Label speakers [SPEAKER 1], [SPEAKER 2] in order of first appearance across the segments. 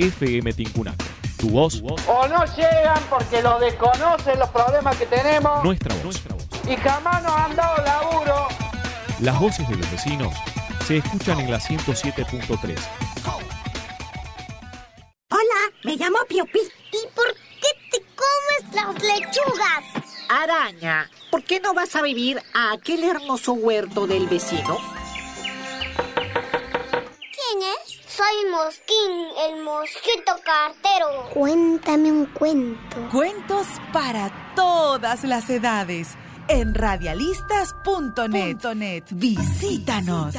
[SPEAKER 1] FM Tincunaco. Tu voz.
[SPEAKER 2] O no llegan porque lo desconocen los problemas que tenemos.
[SPEAKER 1] Nuestra voz.
[SPEAKER 2] Y jamás nos han dado laburo.
[SPEAKER 1] Las voces de los vecinos se escuchan en la 107.3.
[SPEAKER 3] Hola, me llamo Piopi. ¿Y por qué te comes las lechugas?
[SPEAKER 4] Araña, ¿por qué no vas a vivir a aquel hermoso huerto del vecino?
[SPEAKER 3] ¿Quién es? Soy Mosquín, el mosquito cartero. Cuéntame un cuento.
[SPEAKER 5] Cuentos para todas las edades en radialistas.net. Visítanos.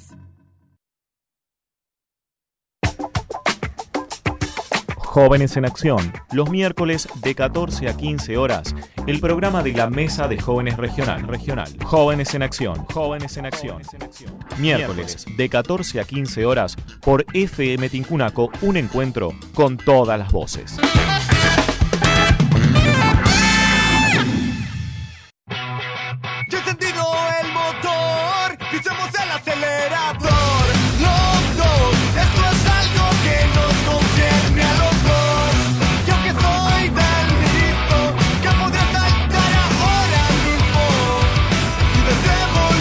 [SPEAKER 1] Jóvenes en Acción, los miércoles de 14 a 15 horas, el programa de la Mesa de Jóvenes Regional. Jóvenes en Acción. Miércoles de 14 a 15 horas por FM Tincunaco, un encuentro con todas las voces.
[SPEAKER 6] Yo he sentido el motor, pisemos el acelerador. Los dos, esto es algo que nos concierne a los dos. Yo que soy tan listo, que podría saltar ahora mismo y desde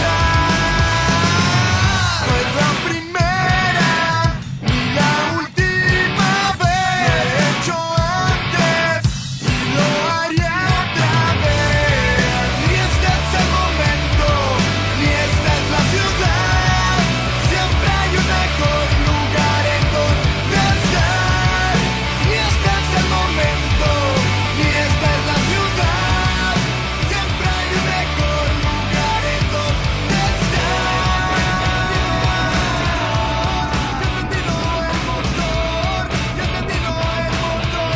[SPEAKER 6] volar. No es la primera ni la última vez. Lo he hecho antes y lo haría otra vez. Ni este es el momento, ni esta es la ciudad. Siempre hay un mejor lugar en donde estar. Ni este es el momento, ni esta es la ciudad. Siempre hay un mejor lugar en donde estar. Ya he sentido el motor,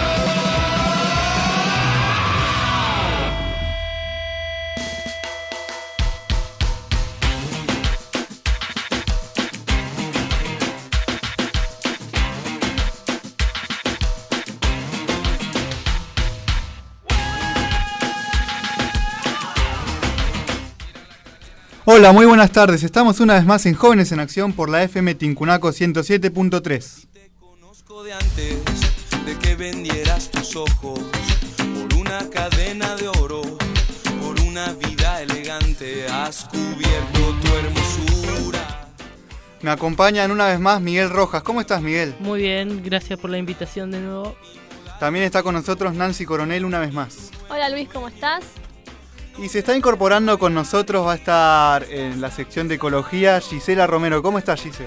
[SPEAKER 7] Hola, muy buenas tardes. Estamos una vez más en Jóvenes en Acción por la FM Tincunaco 107.3.
[SPEAKER 6] Te conozco de antes de que vendieras tus ojos por una cadena de oro, por una vida elegante has cubierto tu hermosura.
[SPEAKER 7] Me acompañan una vez más Miguel Rojas. ¿Cómo estás, Miguel?
[SPEAKER 8] Muy bien, gracias por la invitación de nuevo.
[SPEAKER 7] También está con nosotros Nancy Coronel una vez más.
[SPEAKER 9] Hola Luis, ¿cómo estás?
[SPEAKER 7] Y se está incorporando con nosotros, va a estar en la sección de ecología, Gisela Romero. ¿Cómo estás, Gise?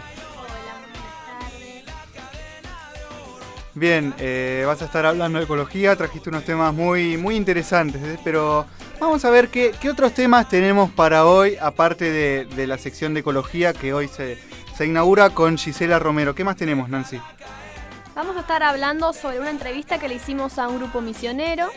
[SPEAKER 7] Bien, vas a estar hablando de ecología, trajiste unos temas muy interesantes, pero vamos a ver qué otros temas tenemos para hoy, aparte de la sección de ecología que hoy se inaugura con Gisela Romero. ¿Qué más tenemos, Nancy?
[SPEAKER 9] Vamos a estar hablando sobre una entrevista que le hicimos a un grupo misionero.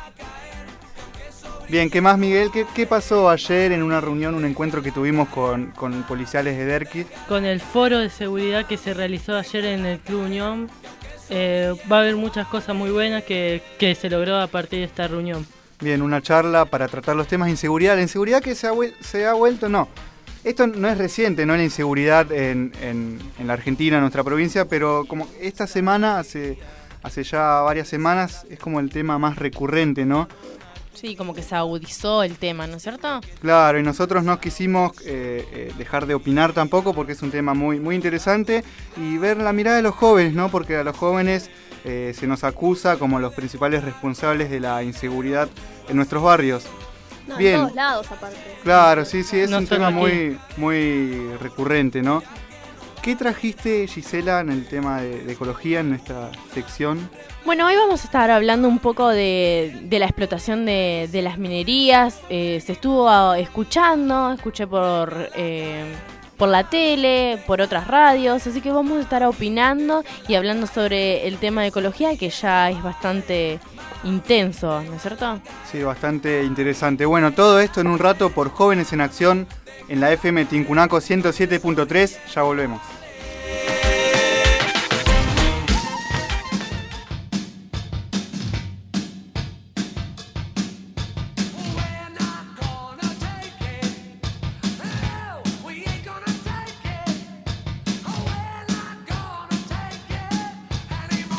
[SPEAKER 7] Bien, ¿qué más, Miguel? ¿Qué pasó ayer en una reunión, un encuentro que tuvimos con policiales de Derqui?
[SPEAKER 8] Con el foro de seguridad que se realizó ayer en el Club Unión, va a haber muchas cosas muy buenas que se logró a partir de esta reunión.
[SPEAKER 7] Bien, una charla para tratar los temas de inseguridad. La inseguridad que se ha vuelto, no. Esto no es reciente, ¿no? La inseguridad en la Argentina, en nuestra provincia, pero como esta semana, hace ya varias semanas, es como el tema más recurrente, ¿no?
[SPEAKER 10] Sí, como que se agudizó el tema, ¿no es cierto?
[SPEAKER 7] Claro, y nosotros no quisimos dejar de opinar tampoco porque es un tema muy interesante y ver la mirada de los jóvenes, ¿no? Porque a los jóvenes se nos acusa como los principales responsables de la inseguridad en nuestros barrios.
[SPEAKER 9] No,
[SPEAKER 7] Bien.
[SPEAKER 9] En todos lados aparte.
[SPEAKER 7] Claro, sí, es
[SPEAKER 8] No
[SPEAKER 7] un
[SPEAKER 8] solo
[SPEAKER 7] tema
[SPEAKER 8] aquí.
[SPEAKER 7] muy recurrente, ¿no? ¿Qué trajiste, Gisela, en el tema de ecología en nuestra sección?
[SPEAKER 10] Bueno, hoy vamos a estar hablando un poco de la explotación de las minerías. Se estuvo escuché por la tele, por otras radios, así que vamos a estar opinando y hablando sobre el tema de ecología, que ya es bastante intenso, ¿no es cierto?
[SPEAKER 7] Sí, bastante interesante. Bueno, todo esto en un rato por Jóvenes en Acción en la FM Tincunaco 107.3. Ya volvemos.
[SPEAKER 6] Anymore.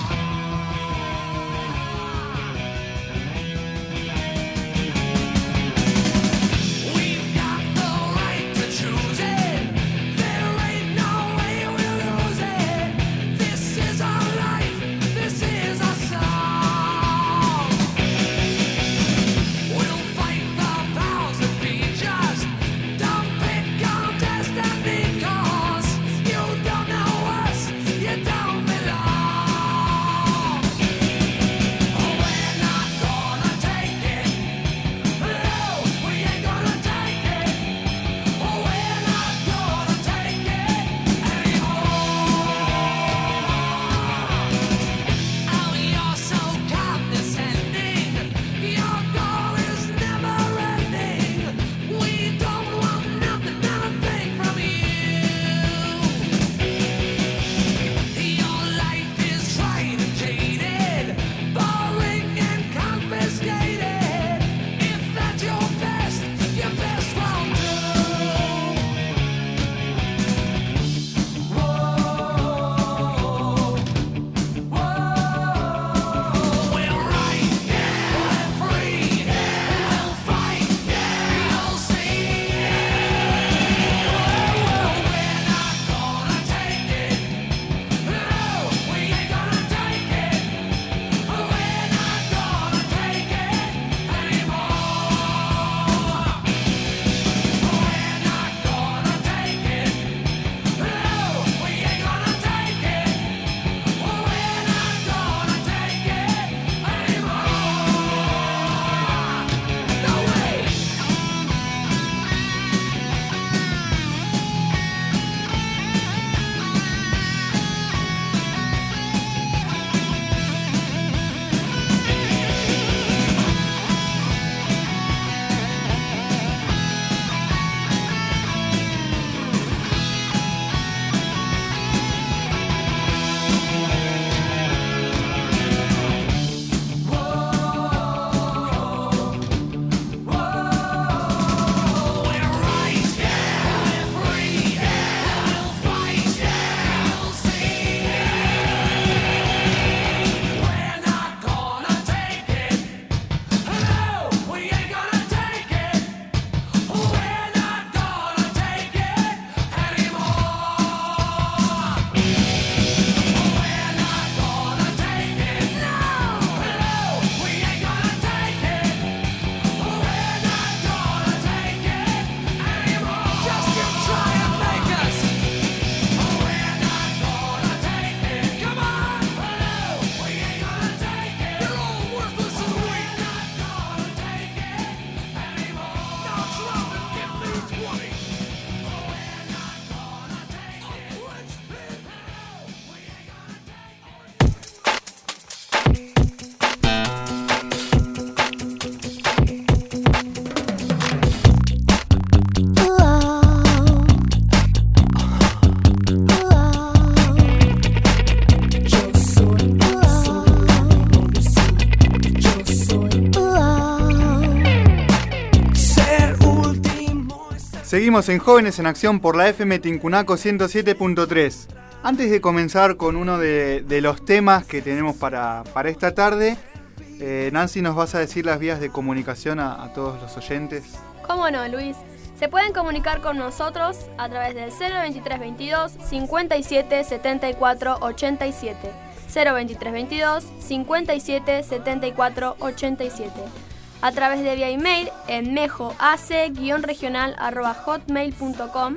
[SPEAKER 7] Seguimos en Jóvenes en Acción por la FM Tincunaco 107.3. Antes de comenzar con uno de los temas que tenemos para esta tarde, Nancy, ¿nos vas a decir las vías de comunicación a todos los oyentes?
[SPEAKER 9] ¿Cómo no, Luis? Se pueden comunicar con nosotros a través del 02322 57 74 87. 02322 57 74 87. A través de vía email en mejoac-regional@hotmail.com.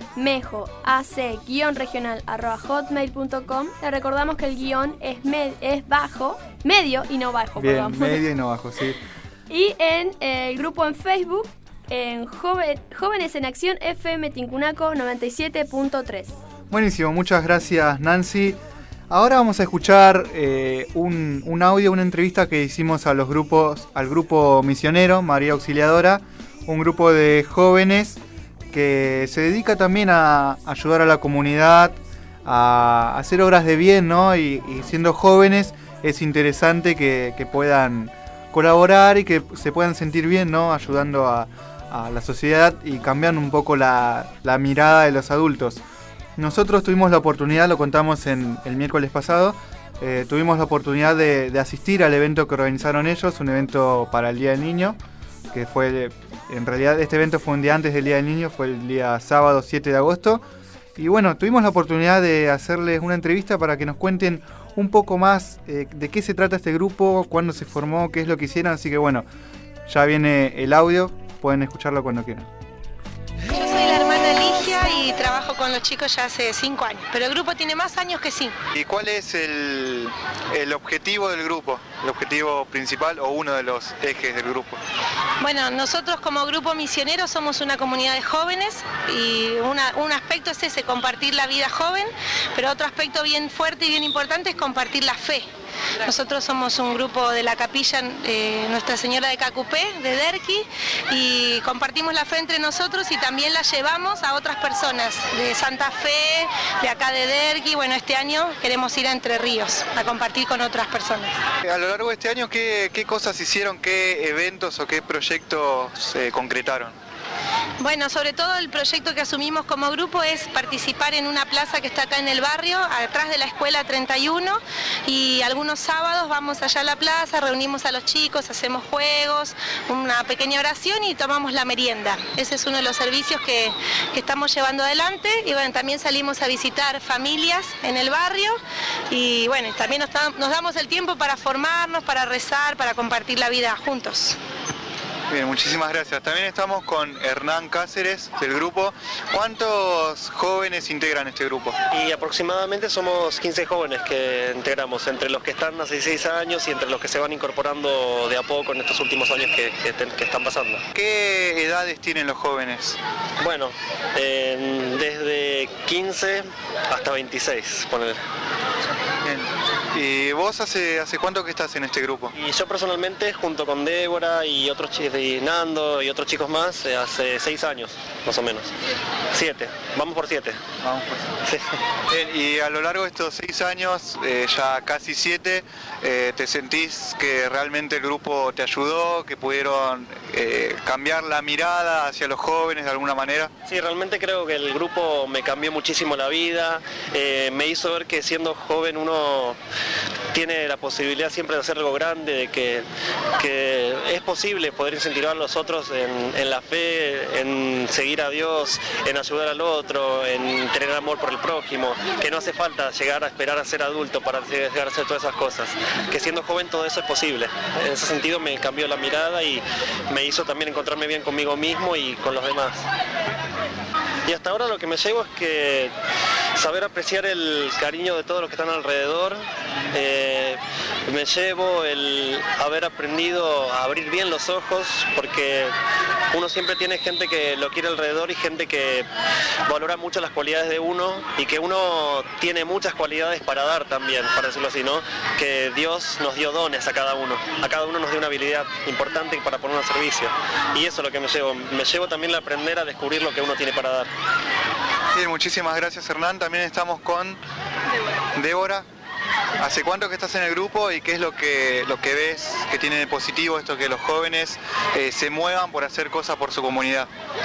[SPEAKER 9] mejoac-regional@hotmail.com. Le recordamos que el guión es bajo, medio y no bajo.
[SPEAKER 7] Bien,
[SPEAKER 9] perdón.
[SPEAKER 7] medio y no bajo, sí.
[SPEAKER 9] Y en el grupo en Facebook, en Jóvenes en Acción FM Tincunaco 97.3.
[SPEAKER 7] Buenísimo, muchas gracias, Nancy. Ahora vamos a escuchar un audio, una entrevista que hicimos al grupo misionero, María Auxiliadora, un grupo de jóvenes que se dedica también a ayudar a la comunidad, a hacer obras de bien, ¿no? Y siendo jóvenes es interesante que puedan colaborar y que se puedan sentir bien, ¿no? Ayudando a la sociedad y cambiando un poco la mirada de los adultos. Nosotros tuvimos la oportunidad, lo contamos el miércoles pasado, tuvimos la oportunidad de asistir al evento que organizaron ellos, un evento para el Día del Niño, que fue, en realidad este evento fue un día antes del Día del Niño, fue el día sábado 7 de agosto. Y bueno, tuvimos la oportunidad de hacerles una entrevista para que nos cuenten un poco más de qué se trata este grupo, cuándo se formó, qué es lo que hicieron. Así que bueno, ya viene el audio, pueden escucharlo cuando quieran.
[SPEAKER 11] Yo soy la hermana Alicia y trabajo con los chicos ya hace 5 años, pero el grupo tiene más años que 5.
[SPEAKER 7] ¿Y cuál es el objetivo del grupo? ¿El objetivo principal o uno de los ejes del grupo?
[SPEAKER 11] Bueno, nosotros como grupo misionero somos una comunidad de jóvenes y un aspecto es ese, compartir la vida joven, pero otro aspecto bien fuerte y bien importante es compartir la fe. Nosotros somos un grupo de la capilla Nuestra Señora de Cacupé, de Derqui, y compartimos la fe entre nosotros y también la llevamos a otras personas de Santa Fe, de acá de Derqui. Bueno, este año queremos ir a Entre Ríos a compartir con otras personas.
[SPEAKER 7] A lo largo de este año, ¿qué cosas hicieron, qué eventos o qué proyectos se concretaron?
[SPEAKER 11] Bueno, sobre todo el proyecto que asumimos como grupo es participar en una plaza que está acá en el barrio, atrás de la escuela 31, y algunos sábados vamos allá a la plaza, reunimos a los chicos, hacemos juegos, una pequeña oración y tomamos la merienda. Ese es uno de los servicios que estamos llevando adelante, y bueno, también salimos a visitar familias en el barrio, y bueno, también nos damos el tiempo para formarnos, para rezar, para compartir la vida juntos.
[SPEAKER 7] Bien, muchísimas gracias. También estamos con Hernán Cáceres del grupo. ¿Cuántos jóvenes integran este grupo?
[SPEAKER 12] Y aproximadamente somos 15 jóvenes que integramos, entre los que están hace 16 años y entre los que se van incorporando de a poco en estos últimos años que están pasando.
[SPEAKER 7] ¿Qué edades tienen los jóvenes?
[SPEAKER 12] Bueno, desde 15 hasta 26, ponele.
[SPEAKER 7] Bien. ¿Y vos hace cuánto que estás en este grupo?
[SPEAKER 12] Y yo personalmente, junto con Débora y otros chicos, y Nando y otros chicos más, hace 6 años, más o menos. 7, vamos por 7.
[SPEAKER 7] Vamos por 7. Sí. Bien, y a lo largo de estos 6 años, ya casi 7, ¿te sentís que realmente el grupo te ayudó, que pudieron cambiar la mirada hacia los jóvenes de alguna manera?
[SPEAKER 12] Sí, realmente creo que el grupo me cambió muchísimo la vida, me hizo ver que siendo joven uno tiene la posibilidad siempre de hacer algo grande, de que es posible poder incentivar a los otros en la fe, en seguir a Dios, en ayudar al otro, en tener amor por el prójimo, que no hace falta llegar a esperar a ser adulto para llegar a hacer todas esas cosas, que siendo joven todo eso es posible. En ese sentido me cambió la mirada y me hizo también encontrarme bien conmigo mismo y con los demás. Y hasta ahora lo que me llevo es que saber apreciar el cariño de todos los que están alrededor. Me llevo el haber aprendido a abrir bien los ojos, porque uno siempre tiene gente que lo quiere alrededor y gente que valora mucho las cualidades de uno, y que uno tiene muchas cualidades para dar también, para decirlo así, ¿no? Que Dios nos dio dones a cada uno nos dio una habilidad importante para poner al servicio, y eso es lo que me llevo también el aprender a descubrir lo que uno tiene para dar.
[SPEAKER 7] Sí, muchísimas gracias, Hernán. También estamos con Débora. ¿Hace cuánto que estás en el grupo y qué es lo que ves que tiene de positivo esto, que los jóvenes se muevan por hacer cosas por su comunidad?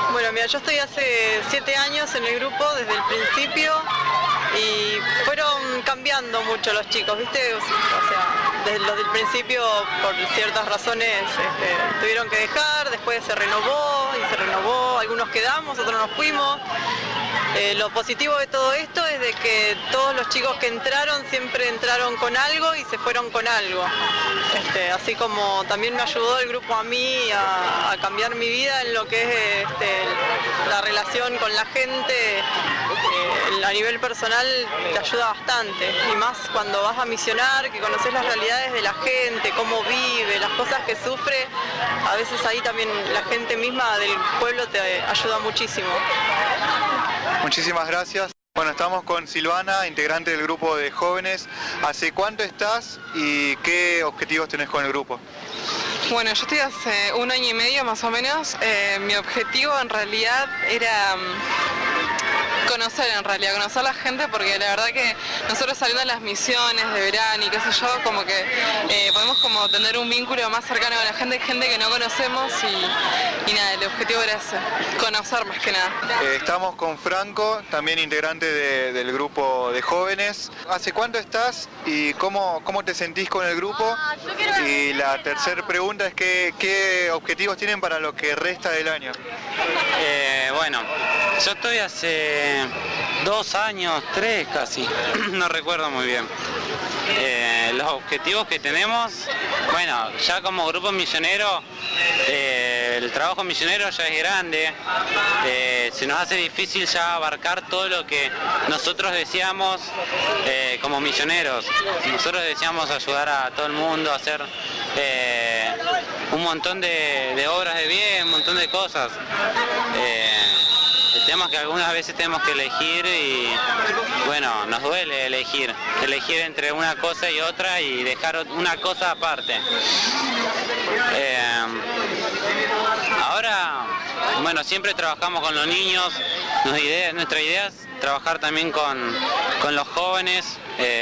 [SPEAKER 13] Bueno, mira, yo estoy hace 7 años en el grupo desde el principio y fueron cambiando mucho los chicos, ¿viste? O sea, desde los del principio por ciertas razones tuvieron que dejar, después se renovó, algunos quedamos, otros nos fuimos. Lo positivo de todo esto es de que todos los chicos que entraron siempre entraron con algo y se fueron con algo. Así como también me ayudó el grupo a mí a cambiar mi vida en lo que es la relación con la gente. A nivel personal te ayuda bastante, y más cuando vas a misionar, que conoces las realidades de la gente, cómo vive, las cosas que sufre. A veces ahí también la gente misma del pueblo te ayuda muchísimo.
[SPEAKER 7] Muchísimas gracias. Bueno, estamos con Silvana, integrante del grupo de jóvenes. ¿Hace cuánto estás y qué objetivos tenés con el grupo?
[SPEAKER 14] Bueno, yo estoy hace 1 año y medio más o menos. Mi objetivo en realidad era conocer a la gente, porque la verdad que nosotros saliendo de las misiones de verano y qué sé yo, como que podemos como tener un vínculo más cercano con la gente que no conocemos y nada, el objetivo era ese, conocer más que nada.
[SPEAKER 7] Estamos con Franco, también integrante del grupo de jóvenes. ¿Hace cuánto estás y cómo te sentís con el grupo? Y la tercera pregunta es ¿qué objetivos tienen para lo que resta del año?
[SPEAKER 15] Bueno, yo estoy hace 2 años, 3 casi, no recuerdo muy bien. Los objetivos que tenemos, bueno, ya como grupo misionero, el trabajo misionero ya es grande, se nos hace difícil ya abarcar todo lo que nosotros deseamos como misioneros. Nosotros deseamos ayudar a todo el mundo, hacer un montón de obras de bien, un montón de cosas. El tema es que algunas veces tenemos que elegir y, bueno, nos duele elegir entre una cosa y otra y dejar una cosa aparte. Ahora, bueno, siempre trabajamos con los niños, nuestra idea es trabajar también con los jóvenes,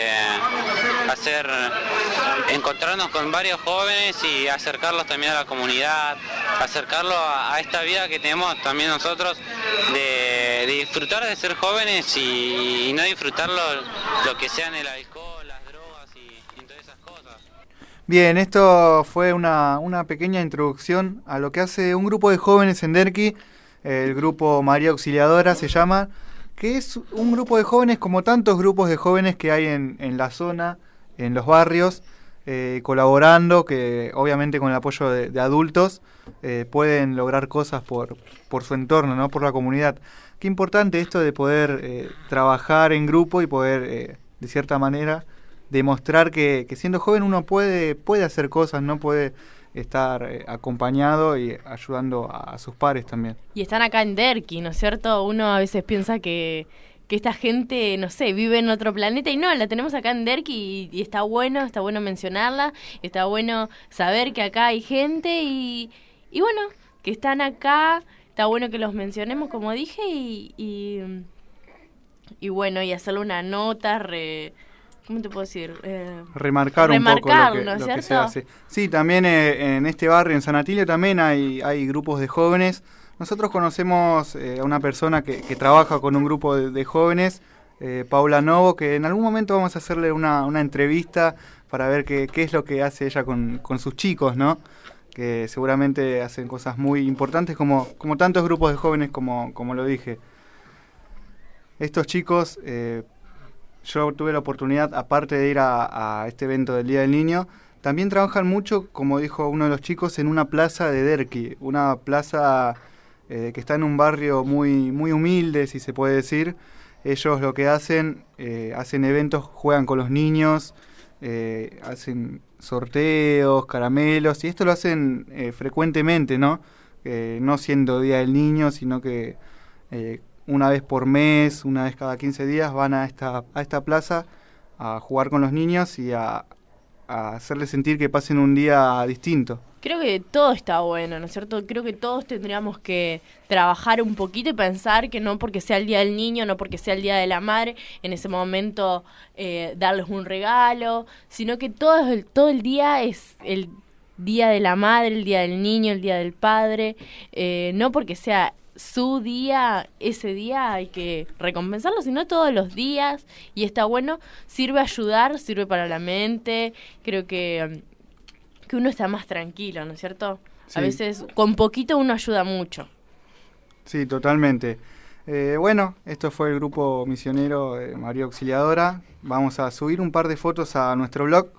[SPEAKER 15] encontrarnos con varios jóvenes y acercarlos también a la comunidad, acercarlos a esta vida que tenemos también nosotros de disfrutar de ser jóvenes y no disfrutar lo que sean el alcohol, las drogas y todas esas cosas.
[SPEAKER 7] Bien, esto fue una pequeña introducción a lo que hace un grupo de jóvenes en Derqui, el grupo María Auxiliadora se llama, que es un grupo de jóvenes como tantos grupos de jóvenes que hay en la zona, en los barrios, colaborando, que obviamente con el apoyo de adultos pueden lograr cosas por su entorno, ¿no? Por la comunidad. Qué importante esto de poder trabajar en grupo y poder, de cierta manera, demostrar que siendo joven uno puede hacer cosas, no puede estar acompañado y ayudando a sus pares también.
[SPEAKER 10] Y están acá en Derqui, ¿no es cierto? Uno a veces piensa que esta gente, no sé, vive en otro planeta y no, la tenemos acá en Derqui y está bueno mencionarla, está bueno saber que acá hay gente y bueno, que están acá, está bueno que los mencionemos como dije y bueno, y hacerle una nota, ¿cómo te puedo decir?
[SPEAKER 7] Remarcar un poco
[SPEAKER 10] ¿no es
[SPEAKER 7] lo que se
[SPEAKER 10] cierto?
[SPEAKER 7] hace. Sí, también en este barrio, en San Atilio, también hay grupos de jóvenes. Nosotros conocemos a una persona que trabaja con un grupo de jóvenes, Paula Novo, que en algún momento vamos a hacerle una entrevista para ver qué es lo que hace ella con sus chicos, ¿no? Que seguramente hacen cosas muy importantes como tantos grupos de jóvenes como lo dije. Estos chicos, yo tuve la oportunidad, aparte de ir a este evento del Día del Niño, también trabajan mucho, como dijo uno de los chicos, en una plaza de Derqui, una plaza que está en un barrio muy humilde, si se puede decir. Ellos lo que hacen eventos, juegan con los niños, hacen sorteos, caramelos, y esto lo hacen frecuentemente, ¿no? No siendo Día del Niño, sino que una vez por mes, una vez cada 15 días van a esta plaza a jugar con los niños y a hacerles sentir que pasen un día distinto.
[SPEAKER 10] Creo que todo está bueno, ¿no es cierto? Creo que todos tendríamos que trabajar un poquito y pensar que no porque sea el Día del Niño, no porque sea el Día de la Madre, en ese momento darles un regalo, sino que todo el día es el Día de la Madre, el Día del Niño, el Día del Padre, no porque sea su día, ese día hay que recompensarlo, sino todos los días, y está bueno, sirve a ayudar, sirve para la mente, creo que uno está más tranquilo, ¿no es cierto?
[SPEAKER 7] Sí.
[SPEAKER 10] A veces con poquito uno ayuda mucho.
[SPEAKER 7] Sí, totalmente. Bueno, esto fue el grupo misionero María Auxiliadora. Vamos a subir un par de fotos a nuestro blog,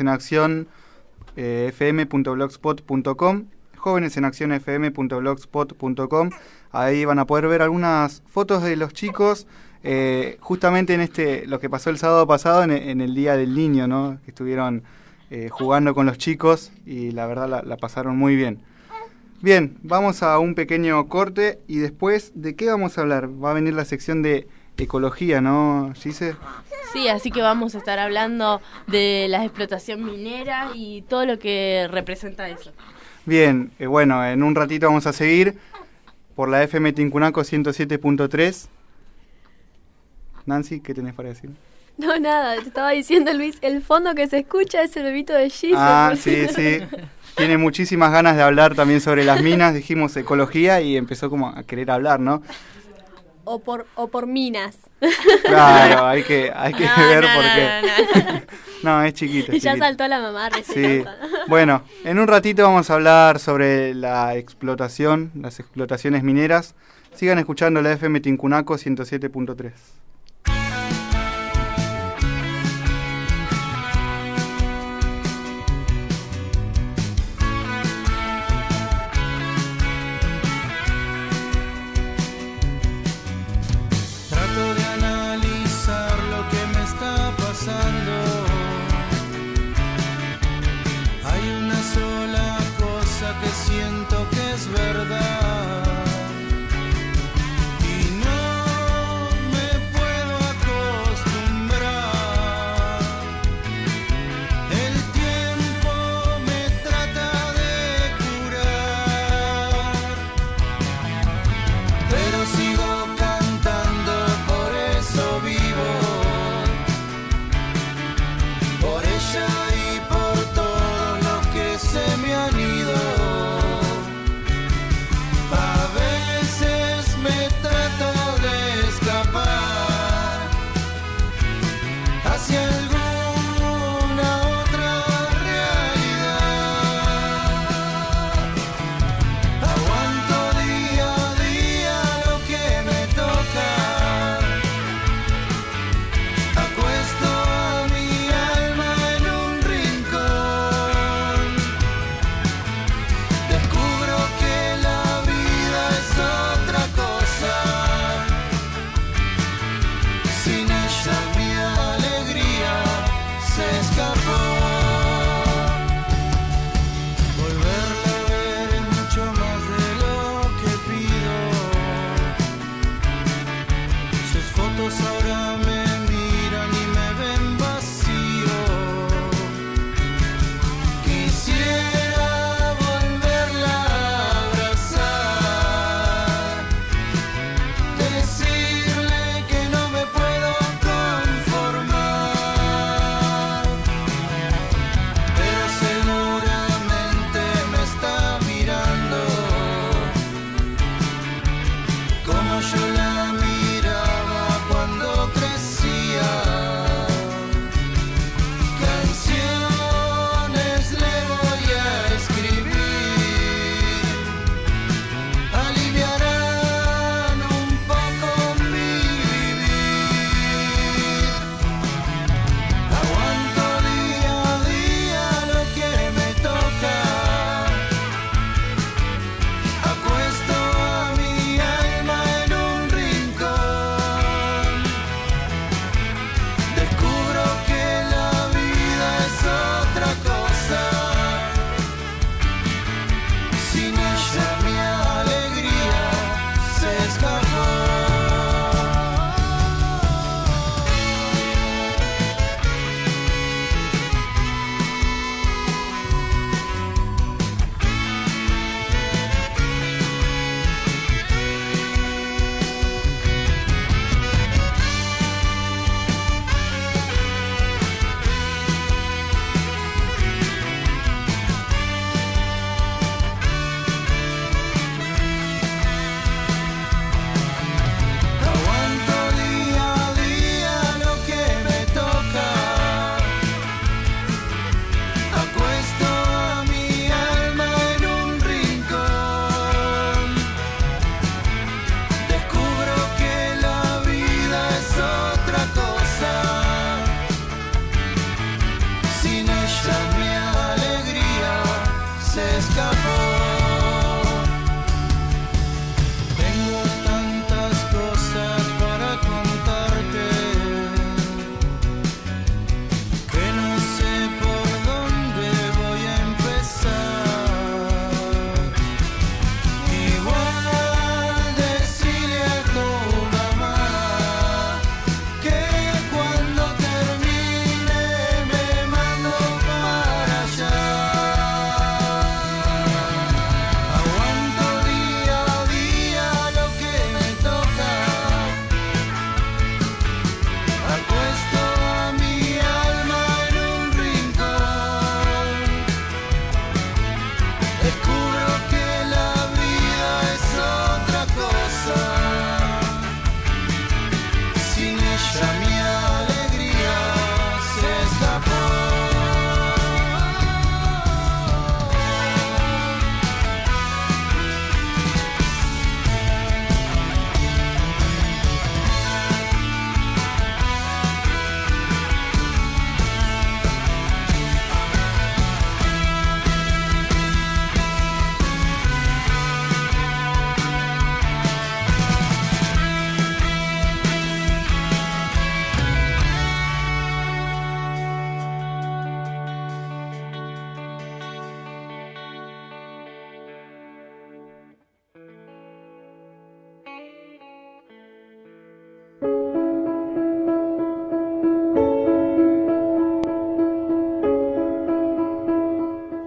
[SPEAKER 7] jovenesenaccion.fm.blogspot.com, jovenesenaccionfm.blogspot.com. Ahí van a poder ver algunas fotos de los chicos, justamente en lo que pasó el sábado pasado, en el Día del Niño, ¿no? Que estuvieron jugando con los chicos y la verdad la pasaron muy bien. Bien, vamos a un pequeño corte y después, ¿de qué vamos a hablar? Va a venir la sección de ecología, ¿no, Gise?
[SPEAKER 10] Sí, así que vamos a estar hablando de la explotación minera y todo lo que representa eso.
[SPEAKER 7] Bien, bueno, en un ratito vamos a seguir por la FM Tincunaco 107.3. Nancy, ¿qué tenés para decir?
[SPEAKER 9] No, nada, te estaba diciendo, Luis, el fondo que se escucha es el bebito de Gise.
[SPEAKER 7] Ah, sí. Tiene muchísimas ganas de hablar también sobre las minas, dijimos ecología y empezó como a querer hablar, ¿no?
[SPEAKER 9] O por minas.
[SPEAKER 7] Claro, hay que ver por qué. No, es chiquita.
[SPEAKER 9] Ya saltó la mamá recién.
[SPEAKER 7] Sí. Bueno, en un ratito vamos a hablar sobre las explotaciones mineras. Sigan escuchando la FM Tincunaco 107.3.
[SPEAKER 6] Siento que es verdad y no me puedo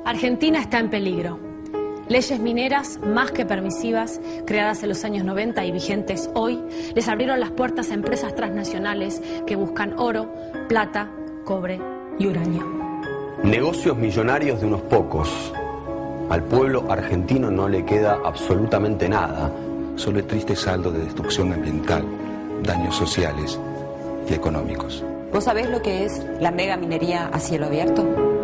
[SPEAKER 16] Argentina está en peligro. Leyes mineras más que permisivas, creadas en los años 90 y vigentes hoy, les abrieron las puertas a empresas transnacionales que buscan oro, plata, cobre y uranio.
[SPEAKER 17] Negocios millonarios de unos pocos. Al pueblo argentino no le queda absolutamente nada.
[SPEAKER 18] Solo el triste saldo de destrucción ambiental, daños sociales y económicos.
[SPEAKER 19] ¿Vos sabés lo que es la mega minería a cielo abierto?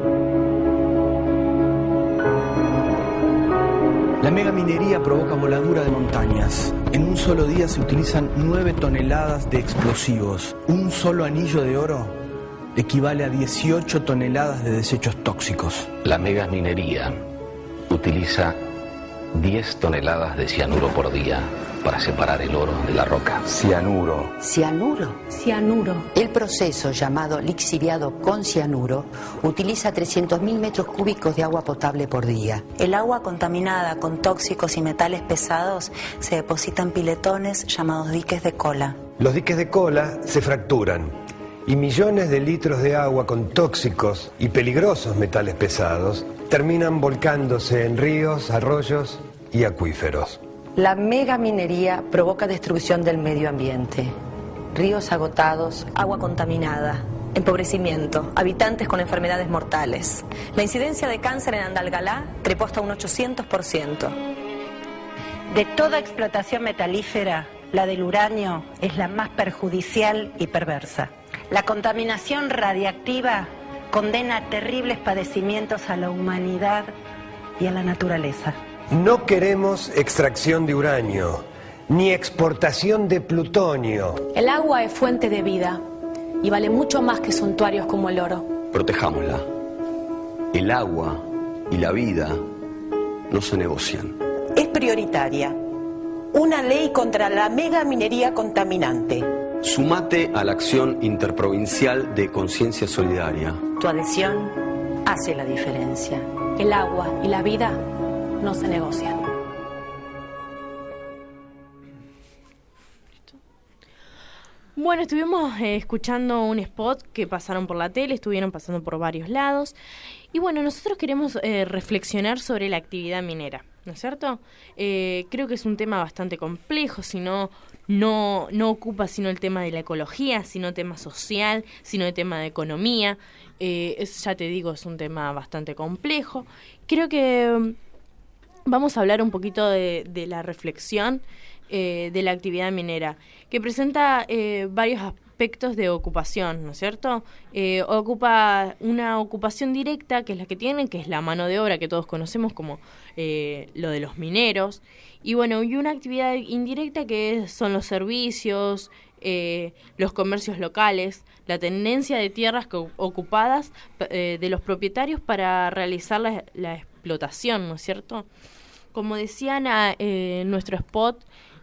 [SPEAKER 20] La megaminería provoca voladura de montañas. En un solo día se utilizan 9 toneladas de explosivos. Un solo anillo de oro equivale a 18 toneladas de desechos tóxicos.
[SPEAKER 17] La megaminería utiliza 10 toneladas de cianuro por día para separar el oro de la roca.
[SPEAKER 18] Cianuro.
[SPEAKER 19] ¿Cianuro?
[SPEAKER 16] Cianuro.
[SPEAKER 19] El proceso llamado lixiviado con cianuro utiliza 300.000 metros cúbicos de agua potable por día.
[SPEAKER 21] El agua contaminada con tóxicos y metales pesados se deposita en piletones llamados diques de cola.
[SPEAKER 22] Los diques de cola se fracturan y millones de litros de agua con tóxicos y peligrosos metales pesados terminan volcándose en ríos, arroyos y acuíferos.
[SPEAKER 19] La megaminería provoca destrucción del medio ambiente. Ríos agotados,
[SPEAKER 21] Agua contaminada, empobrecimiento, habitantes con enfermedades mortales. La incidencia de cáncer en Andalgalá trepó hasta un 800%.
[SPEAKER 23] De toda explotación metalífera, la del uranio es la más perjudicial y perversa. La contaminación radiactiva condena terribles padecimientos a la humanidad y a la naturaleza.
[SPEAKER 22] No queremos extracción de uranio, ni exportación de plutonio.
[SPEAKER 16] El agua es fuente de vida y vale mucho más que suntuarios como el oro.
[SPEAKER 17] Protejámosla. El agua y la vida no se negocian.
[SPEAKER 21] Es prioritaria una ley contra la megaminería contaminante.
[SPEAKER 17] Sumate a la acción interprovincial de Conciencia Solidaria.
[SPEAKER 21] Tu adhesión hace la diferencia.
[SPEAKER 16] El agua y la vida no se negocian. Bueno, estuvimos escuchando un spot que pasaron por la tele, estuvieron pasando por varios lados. Y bueno, nosotros queremos reflexionar sobre la actividad minera, ¿no es cierto? Creo que es un tema bastante complejo, no ocupa sino el tema de la ecología, sino tema social, sino el tema de economía. Ya te digo, es un tema bastante complejo. Creo que vamos a hablar un poquito de la reflexión de la actividad minera, que presenta varios aspectos de ocupación, ¿no es cierto? Ocupa una ocupación directa, que es la que tienen, que es la mano de obra que todos conocemos como lo de los mineros, y bueno, y una actividad indirecta que son los servicios, los comercios locales, la tenencia de tierras ocupadas de los propietarios para realizar la explotación, ¿no es cierto? Como decían en nuestro spot,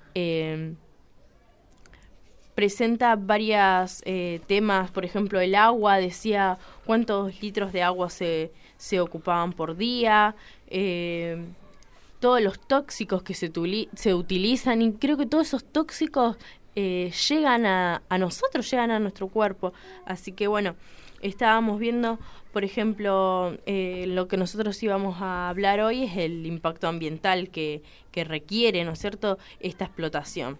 [SPEAKER 16] presenta varios temas, por ejemplo el agua, decía cuántos litros de agua se ocupaban por día, todos los tóxicos que se utilizan, y creo que todos esos tóxicos llegan a nosotros, llegan a nuestro cuerpo. Así que bueno, estábamos viendo, por ejemplo, lo que nosotros íbamos a hablar hoy es el impacto ambiental que requiere, ¿no es cierto?, esta explotación.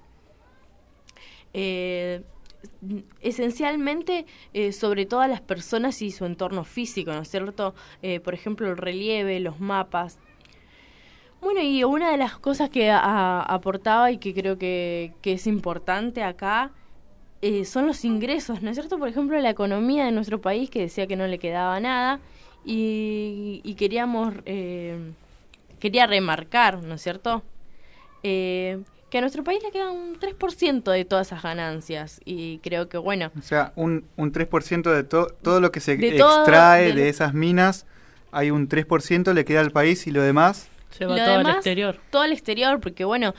[SPEAKER 16] Esencialmente sobre todas las personas y su entorno físico, ¿no es cierto? Por ejemplo, el relieve, los mapas. Bueno, y una de las cosas que aportaba y que creo que es importante acá son los ingresos, ¿no es cierto? Por ejemplo, la economía de nuestro país, que decía que no le quedaba nada, y quería remarcar, ¿no es cierto?, que a nuestro país le queda un 3% de todas esas ganancias, y creo que, bueno...
[SPEAKER 7] O sea, un 3% de todo lo que se extrae de esas minas, hay un 3% le queda al país, y lo demás...
[SPEAKER 8] Se va todo al exterior.
[SPEAKER 10] Todo al exterior, porque, bueno,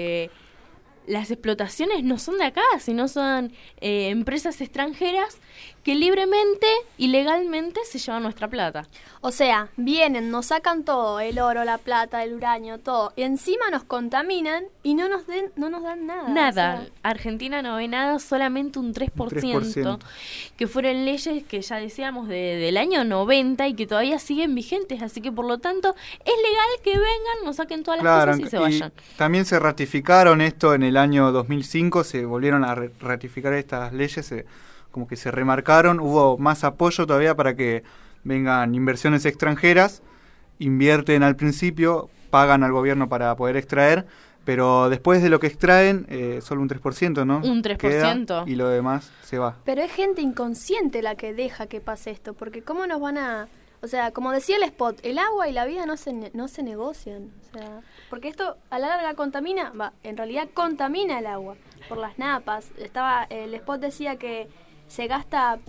[SPEAKER 10] las explotaciones no son de acá, sino son empresas extranjeras que libremente y legalmente se llevan nuestra plata.
[SPEAKER 9] O sea, vienen, nos sacan todo, el oro, la plata, el uranio, todo, y encima nos contaminan y no nos dan nada.
[SPEAKER 10] Nada.
[SPEAKER 9] O sea,
[SPEAKER 10] Argentina no ve nada, solamente un 3%, que fueron leyes que ya decíamos del año 90 y que todavía siguen vigentes, así que por lo tanto es legal que vengan, nos saquen todas las cosas y se vayan.
[SPEAKER 7] También se ratificaron esto en el año 2005, se volvieron a ratificar estas leyes, como que se remarcaron, hubo más apoyo todavía para que vengan inversiones extranjeras, invierten al principio, pagan al gobierno para poder extraer, pero después de lo que extraen, solo un 3%, ¿no?
[SPEAKER 10] Un 3%.
[SPEAKER 7] Queda, y lo demás se va.
[SPEAKER 9] pero es gente inconsciente la que deja que pase esto, porque cómo nos van a... O sea, como decía el spot, el agua y la vida no se negocian. O sea, porque esto a la larga contamina, en realidad contamina el agua por las napas. El spot decía que se gasta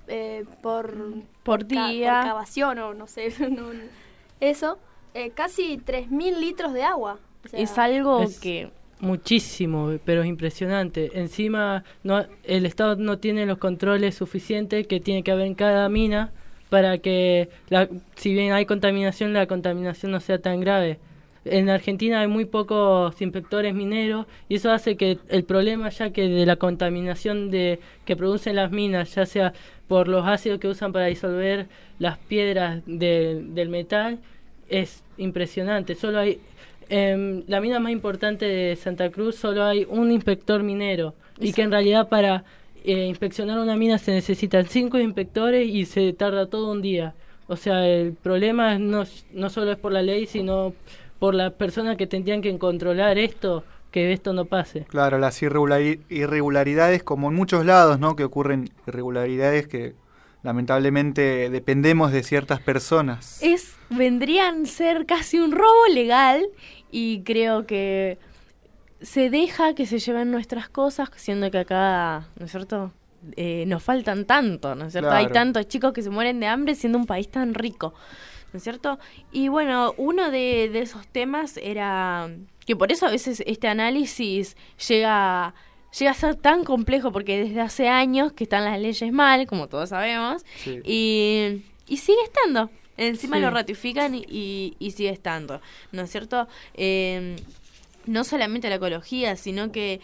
[SPEAKER 10] por día,
[SPEAKER 9] por cavación o no sé, eso, casi 3.000 litros de agua. O sea,
[SPEAKER 8] es algo que muchísimo, pero es impresionante. Encima el Estado no tiene los controles suficientes que tiene que haber en cada mina para que, si bien hay contaminación, la contaminación no sea tan grave. En Argentina hay muy pocos inspectores mineros y eso hace que el problema ya que de la contaminación que producen las minas, ya sea por los ácidos que usan para disolver las piedras del metal, es impresionante. Solo hay la mina más importante de Santa Cruz, solo hay un inspector minero y que en realidad para inspeccionar una mina se necesitan 5 inspectores y se tarda todo un día. O sea, el problema no solo es por la ley, sino por las personas que tendrían que controlar esto, que esto no pase.
[SPEAKER 7] Claro, las irregularidades, como en muchos lados, ¿no? Que ocurren irregularidades que lamentablemente dependemos de ciertas personas.
[SPEAKER 10] Vendrían ser casi un robo legal y creo que se deja que se lleven nuestras cosas, siendo que acá, ¿no es cierto?, nos faltan tanto, ¿no es cierto?
[SPEAKER 7] Claro.
[SPEAKER 10] Hay tantos chicos que se mueren de hambre siendo un país tan rico, ¿no es cierto? Y bueno, uno de esos temas era que por eso a veces este análisis llega a ser tan complejo, porque desde hace años que están las leyes mal, como todos sabemos,
[SPEAKER 7] Sí.
[SPEAKER 10] y sigue estando. Encima
[SPEAKER 8] Sí.
[SPEAKER 10] lo ratifican y sigue estando, ¿no es cierto? No solamente la ecología, sino que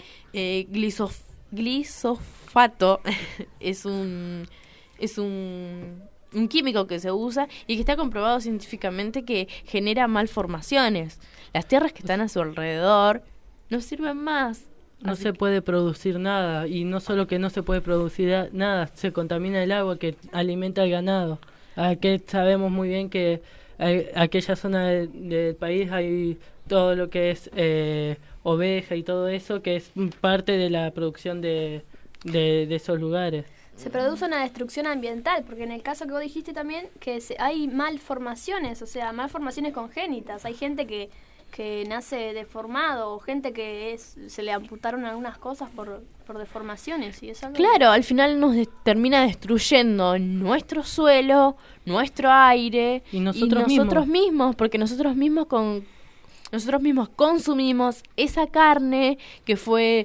[SPEAKER 10] glisofato es un químico que se usa y que está comprobado científicamente que genera malformaciones. Las tierras que están a su alrededor no sirven más.
[SPEAKER 8] No se puede producir nada, y no solo que no se puede producir nada, se contamina el agua que alimenta al ganado. Aquí sabemos muy bien que aquella zona del país hay todo lo que es oveja y todo eso, que es parte de la producción de esos lugares.
[SPEAKER 9] se produce una destrucción ambiental, porque en el caso que vos dijiste también, que hay malformaciones, o sea, malformaciones congénitas. Hay gente que nace deformado, o gente que se le amputaron algunas cosas por deformaciones, y eso es algo...
[SPEAKER 10] Claro, al final nos termina destruyendo nuestro suelo, nuestro aire
[SPEAKER 8] y nosotros
[SPEAKER 10] mismos, porque nosotros mismos consumimos esa carne que fue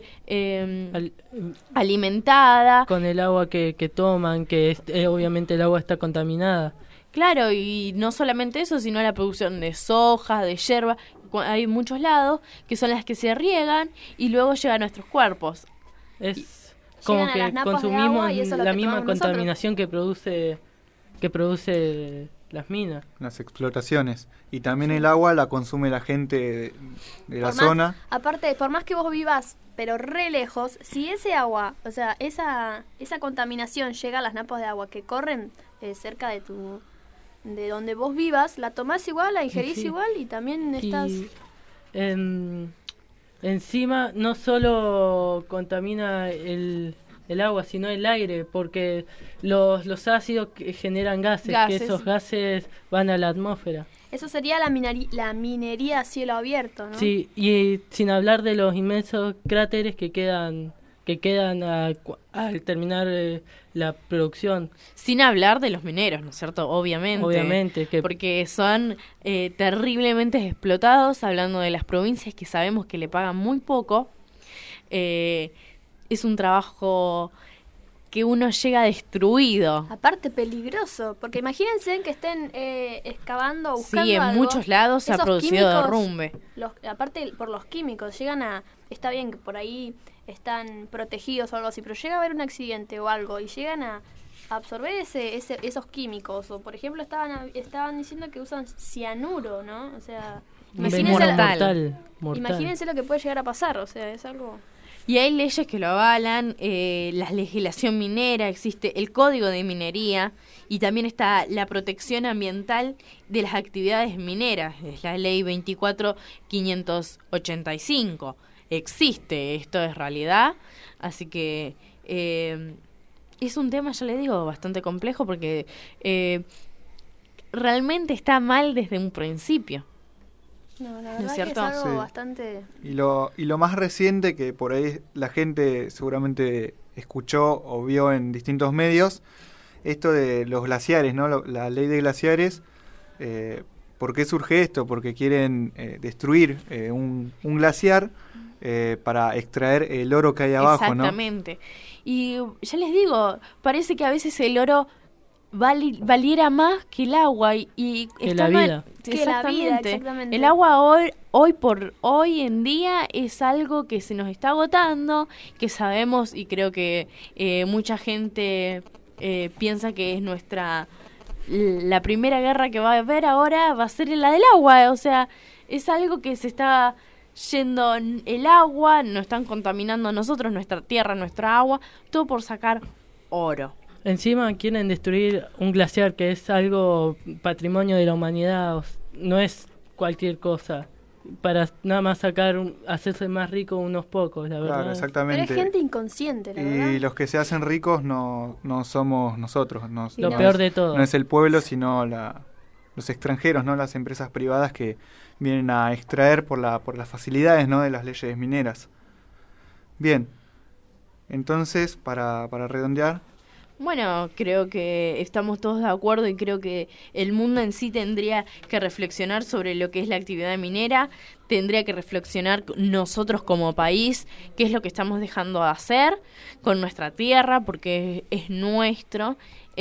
[SPEAKER 10] alimentada
[SPEAKER 8] con el agua que toman, que obviamente el agua está contaminada.
[SPEAKER 10] Claro, y no solamente eso, sino la producción de soja, de yerba. Hay muchos lados que son las que se riegan y luego llegan a nuestros cuerpos.
[SPEAKER 8] Es como que consumimos la misma contaminación que produce las minas.
[SPEAKER 7] Las explotaciones. Y también el agua la consume la gente de la zona.
[SPEAKER 9] Aparte, por más que vos vivas, pero re lejos, si ese agua, o sea, esa contaminación llega a las napas de agua que corren cerca de donde vos vivas, la tomás igual, la ingerís igual y también estás...
[SPEAKER 8] Encima no solo contamina el agua, sino el aire, porque los ácidos generan gases, que esos gases van a la atmósfera.
[SPEAKER 9] Eso sería la minería a cielo abierto, ¿no?
[SPEAKER 8] Sí, y sin hablar de los inmensos cráteres que quedan al terminar la producción.
[SPEAKER 10] Sin hablar de los mineros, ¿no es cierto? Obviamente. Porque son terriblemente explotados, hablando de las provincias que sabemos que le pagan muy poco. Es un trabajo que uno llega destruido.
[SPEAKER 9] Aparte peligroso, porque imagínense que estén excavando, buscando
[SPEAKER 10] Sí, en
[SPEAKER 9] algo.
[SPEAKER 10] muchos lados se ha
[SPEAKER 9] Esos
[SPEAKER 10] producido
[SPEAKER 9] químicos,
[SPEAKER 10] derrumbe.
[SPEAKER 9] Aparte por los químicos, llegan a... Está bien que por ahí están protegidos o algo así, pero llega a haber un accidente o algo y llegan a absorber esos químicos. O por ejemplo estaban diciendo que usan cianuro, ¿no? O sea,
[SPEAKER 8] Mortal.
[SPEAKER 9] imagínense lo que puede llegar a pasar, o sea, es algo...
[SPEAKER 10] Y hay leyes que lo avalan, la legislación minera, existe el Código de Minería y también está la protección ambiental de las actividades mineras, es la ley 24.585. Existe, esto es realidad, así que es un tema, ya le digo, bastante complejo porque realmente está mal desde un principio.
[SPEAKER 9] No, la
[SPEAKER 10] ¿No
[SPEAKER 9] verdad
[SPEAKER 10] es
[SPEAKER 9] que
[SPEAKER 10] cierto?
[SPEAKER 9] es algo
[SPEAKER 7] Sí.
[SPEAKER 9] bastante...
[SPEAKER 7] Y lo más reciente que por ahí la gente seguramente escuchó o vio en distintos medios, esto de los glaciares, ¿no? La ley de glaciares. ¿Por qué surge esto? Porque quieren destruir un glaciar para extraer el oro que hay abajo,
[SPEAKER 10] Exactamente. Y ya les digo, parece que a veces el oro valiera más que el agua y
[SPEAKER 8] Que
[SPEAKER 10] está
[SPEAKER 8] la
[SPEAKER 10] mal.
[SPEAKER 8] vida.
[SPEAKER 9] Que la vida,
[SPEAKER 10] Exactamente.
[SPEAKER 9] exactamente.
[SPEAKER 10] El agua hoy en día es algo que se nos está agotando, que sabemos y creo que mucha gente piensa que es la primera guerra que va a haber ahora va a ser la del agua, o sea, es algo que se está yendo el agua, nos están contaminando nosotros, nuestra tierra, nuestra agua, todo por sacar oro.
[SPEAKER 8] Encima quieren destruir un glaciar que es algo patrimonio de la humanidad, no es cualquier cosa, para nada más hacerse más rico unos pocos, la verdad.
[SPEAKER 7] Claro, exactamente.
[SPEAKER 9] Pero es gente inconsciente, la
[SPEAKER 7] Y
[SPEAKER 9] verdad.
[SPEAKER 7] los que se hacen ricos no somos nosotros.
[SPEAKER 8] Lo peor de todo.
[SPEAKER 7] No es el pueblo, sino los extranjeros, ¿no? Las empresas privadas que vienen a extraer por las facilidades, ¿no? De las leyes mineras. Bien. Entonces, para redondear...
[SPEAKER 10] Bueno, creo que estamos todos de acuerdo y creo que el mundo en sí tendría que reflexionar sobre lo que es la actividad minera, tendría que reflexionar nosotros como país, qué es lo que estamos dejando de hacer con nuestra tierra, porque es nuestro.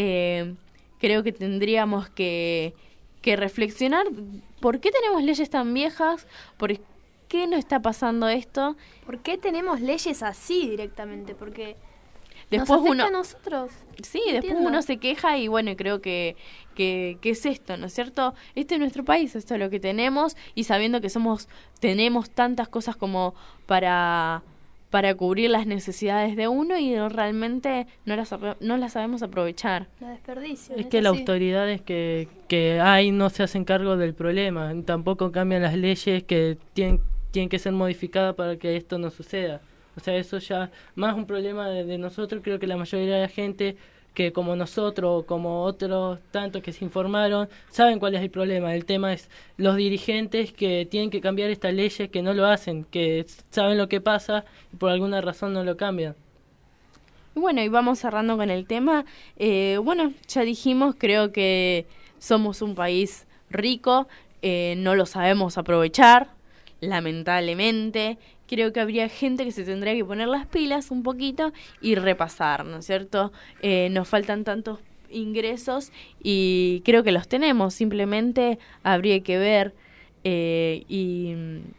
[SPEAKER 10] Creo que tendríamos que reflexionar por qué tenemos leyes tan viejas, por qué nos está pasando esto.
[SPEAKER 9] ¿Por qué tenemos leyes así directamente? Porque...
[SPEAKER 10] Después
[SPEAKER 9] ¿nos afecta
[SPEAKER 10] uno
[SPEAKER 9] a nosotros?
[SPEAKER 10] Sí,
[SPEAKER 9] No
[SPEAKER 10] después
[SPEAKER 9] entiendo.
[SPEAKER 10] uno se queja y bueno, creo que es esto, ¿no es cierto? Este es nuestro país, esto es lo que tenemos y sabiendo que tenemos tantas cosas como para cubrir las necesidades de uno y realmente no las sabemos aprovechar.
[SPEAKER 9] La desperdicio.
[SPEAKER 8] Es que las autoridades que hay no se hacen cargo del problema, tampoco cambian las leyes que tienen que ser modificadas para que esto no suceda. O sea, eso ya más un problema de nosotros. Creo que la mayoría de la gente que como nosotros o como otros tantos que se informaron saben cuál es el problema. El tema es los dirigentes que tienen que cambiar estas leyes, que no lo hacen, que saben lo que pasa y por alguna razón no lo cambian.
[SPEAKER 10] Bueno, y vamos cerrando con el tema. Bueno, ya dijimos, creo que somos un país rico, no lo sabemos aprovechar, lamentablemente. Creo que habría gente que se tendría que poner las pilas un poquito y repasar, ¿no es cierto? Nos faltan tantos ingresos y creo que los tenemos, simplemente habría que ver y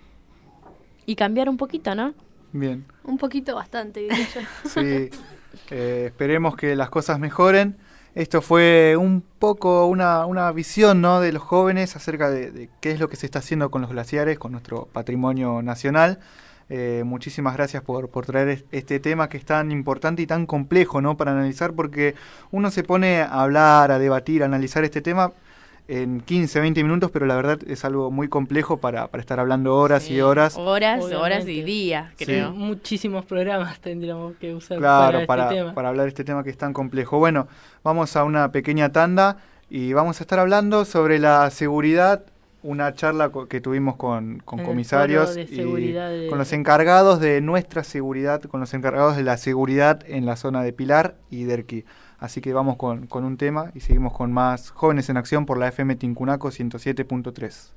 [SPEAKER 10] cambiar un poquito, ¿no?
[SPEAKER 7] Bien.
[SPEAKER 9] Un poquito bastante, diría yo.
[SPEAKER 7] Sí, esperemos que las cosas mejoren. Esto fue un poco una visión, ¿no? De los jóvenes acerca de qué es lo que se está haciendo con los glaciares, con nuestro patrimonio nacional. Muchísimas gracias por traer este tema que es tan importante y tan complejo, ¿no? Para analizar, porque uno se pone a hablar, a debatir, a analizar este tema en 15, 20 minutos, pero la verdad es algo muy complejo para estar hablando horas y horas.
[SPEAKER 10] Horas y días, creo.
[SPEAKER 7] Sí.
[SPEAKER 8] Muchísimos programas tendríamos que usar
[SPEAKER 7] Claro,
[SPEAKER 8] para este tema.
[SPEAKER 7] para hablar de este tema que es tan complejo. Bueno, vamos a una pequeña tanda y vamos a estar hablando sobre la seguridad, una charla que tuvimos con comisarios
[SPEAKER 8] el foro de seguridad
[SPEAKER 7] y con los encargados de nuestra seguridad, con los encargados de la seguridad en la zona de Pilar y Derqui. Así que vamos con un tema y seguimos con más Jóvenes en Acción por la FM Tincunaco 107.3.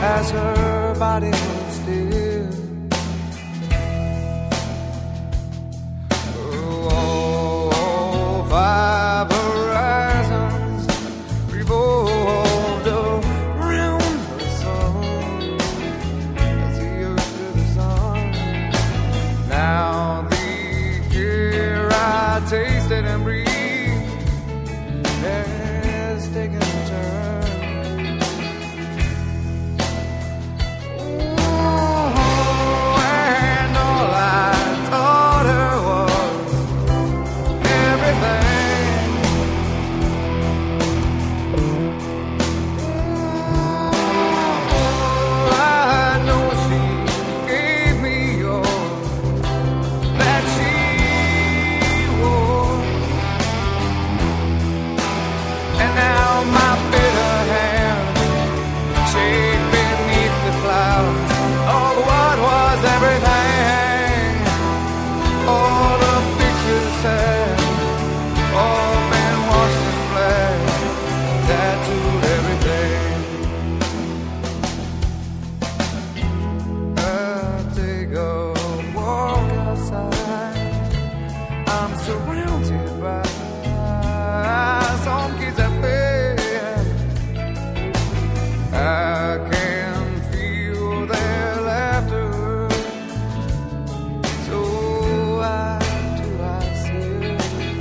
[SPEAKER 6] as her body was still. Oh, five horizons revolved around the sun, as the earth to the sun. Now the air I tasted and breathed has taken a turn. Oh, and all I taught her was everything. Oh, I know she gave me all that she wore. And now my bitter hands shake beneath the clouds of what was everything. All the pictures said, all been washed in black, tattooed everything. I take a walk outside, I'm surrounded by some kids that play. I can feel their laughter, so why do I sit?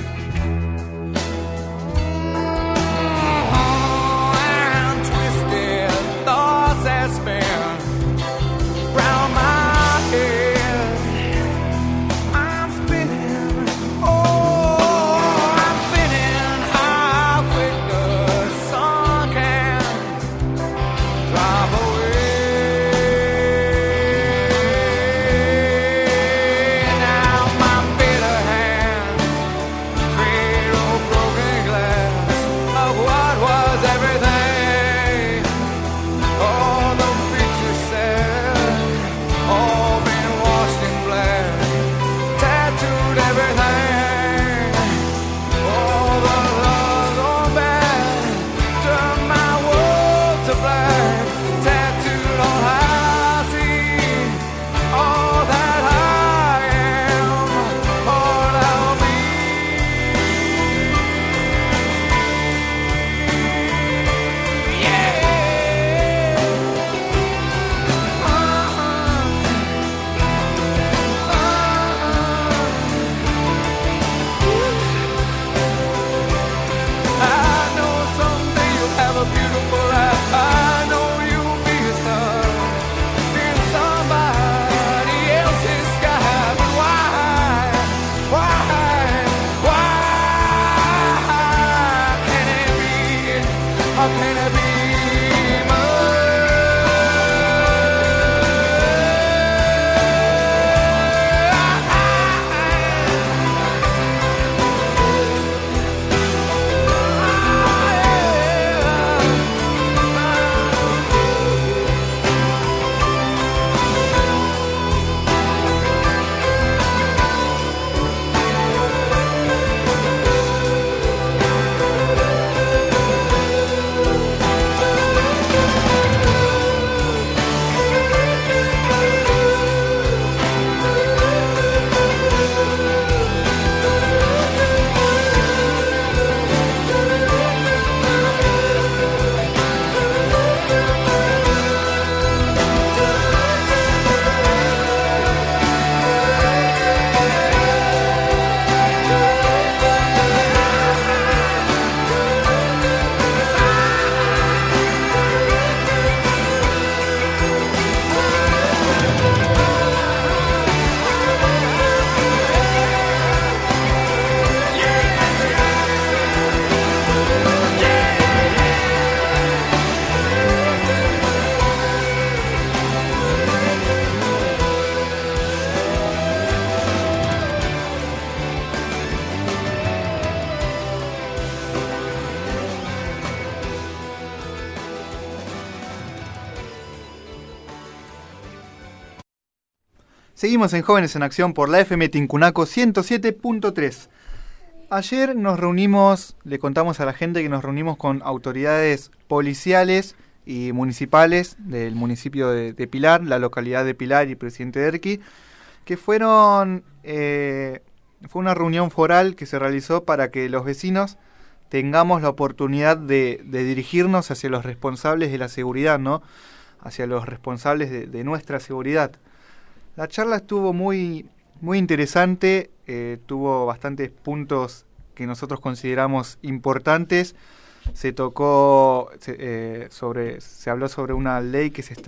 [SPEAKER 6] Oh, and twisted thoughts that spin round my head. I'm spinning, oh, I'm spinning how quick the sun can drive away. Now my bitter hands cradle broken glass of what was everything. All the pictures said, all been washed in black, tattooed everything. All the love gone bad, turned my world to black, tattooed on I see all that I am, all I'll be. I know someday you'll have a beautiful life. I know you'll be a star in somebody else's sky. But why can it be? How can it be
[SPEAKER 7] Seguimos en Jóvenes en Acción por la FM Tincunaco 107.3. Ayer nos reunimos, le contamos a la gente que nos reunimos con autoridades policiales y municipales del municipio de Pilar, la localidad de Pilar y Presidente Derqui, que fue una reunión foral que se realizó para que los vecinos tengamos la oportunidad de dirigirnos hacia los responsables de la seguridad, ¿no? Hacia los responsables de nuestra seguridad. La charla estuvo muy, muy interesante, tuvo bastantes puntos que nosotros consideramos importantes. Se habló sobre una ley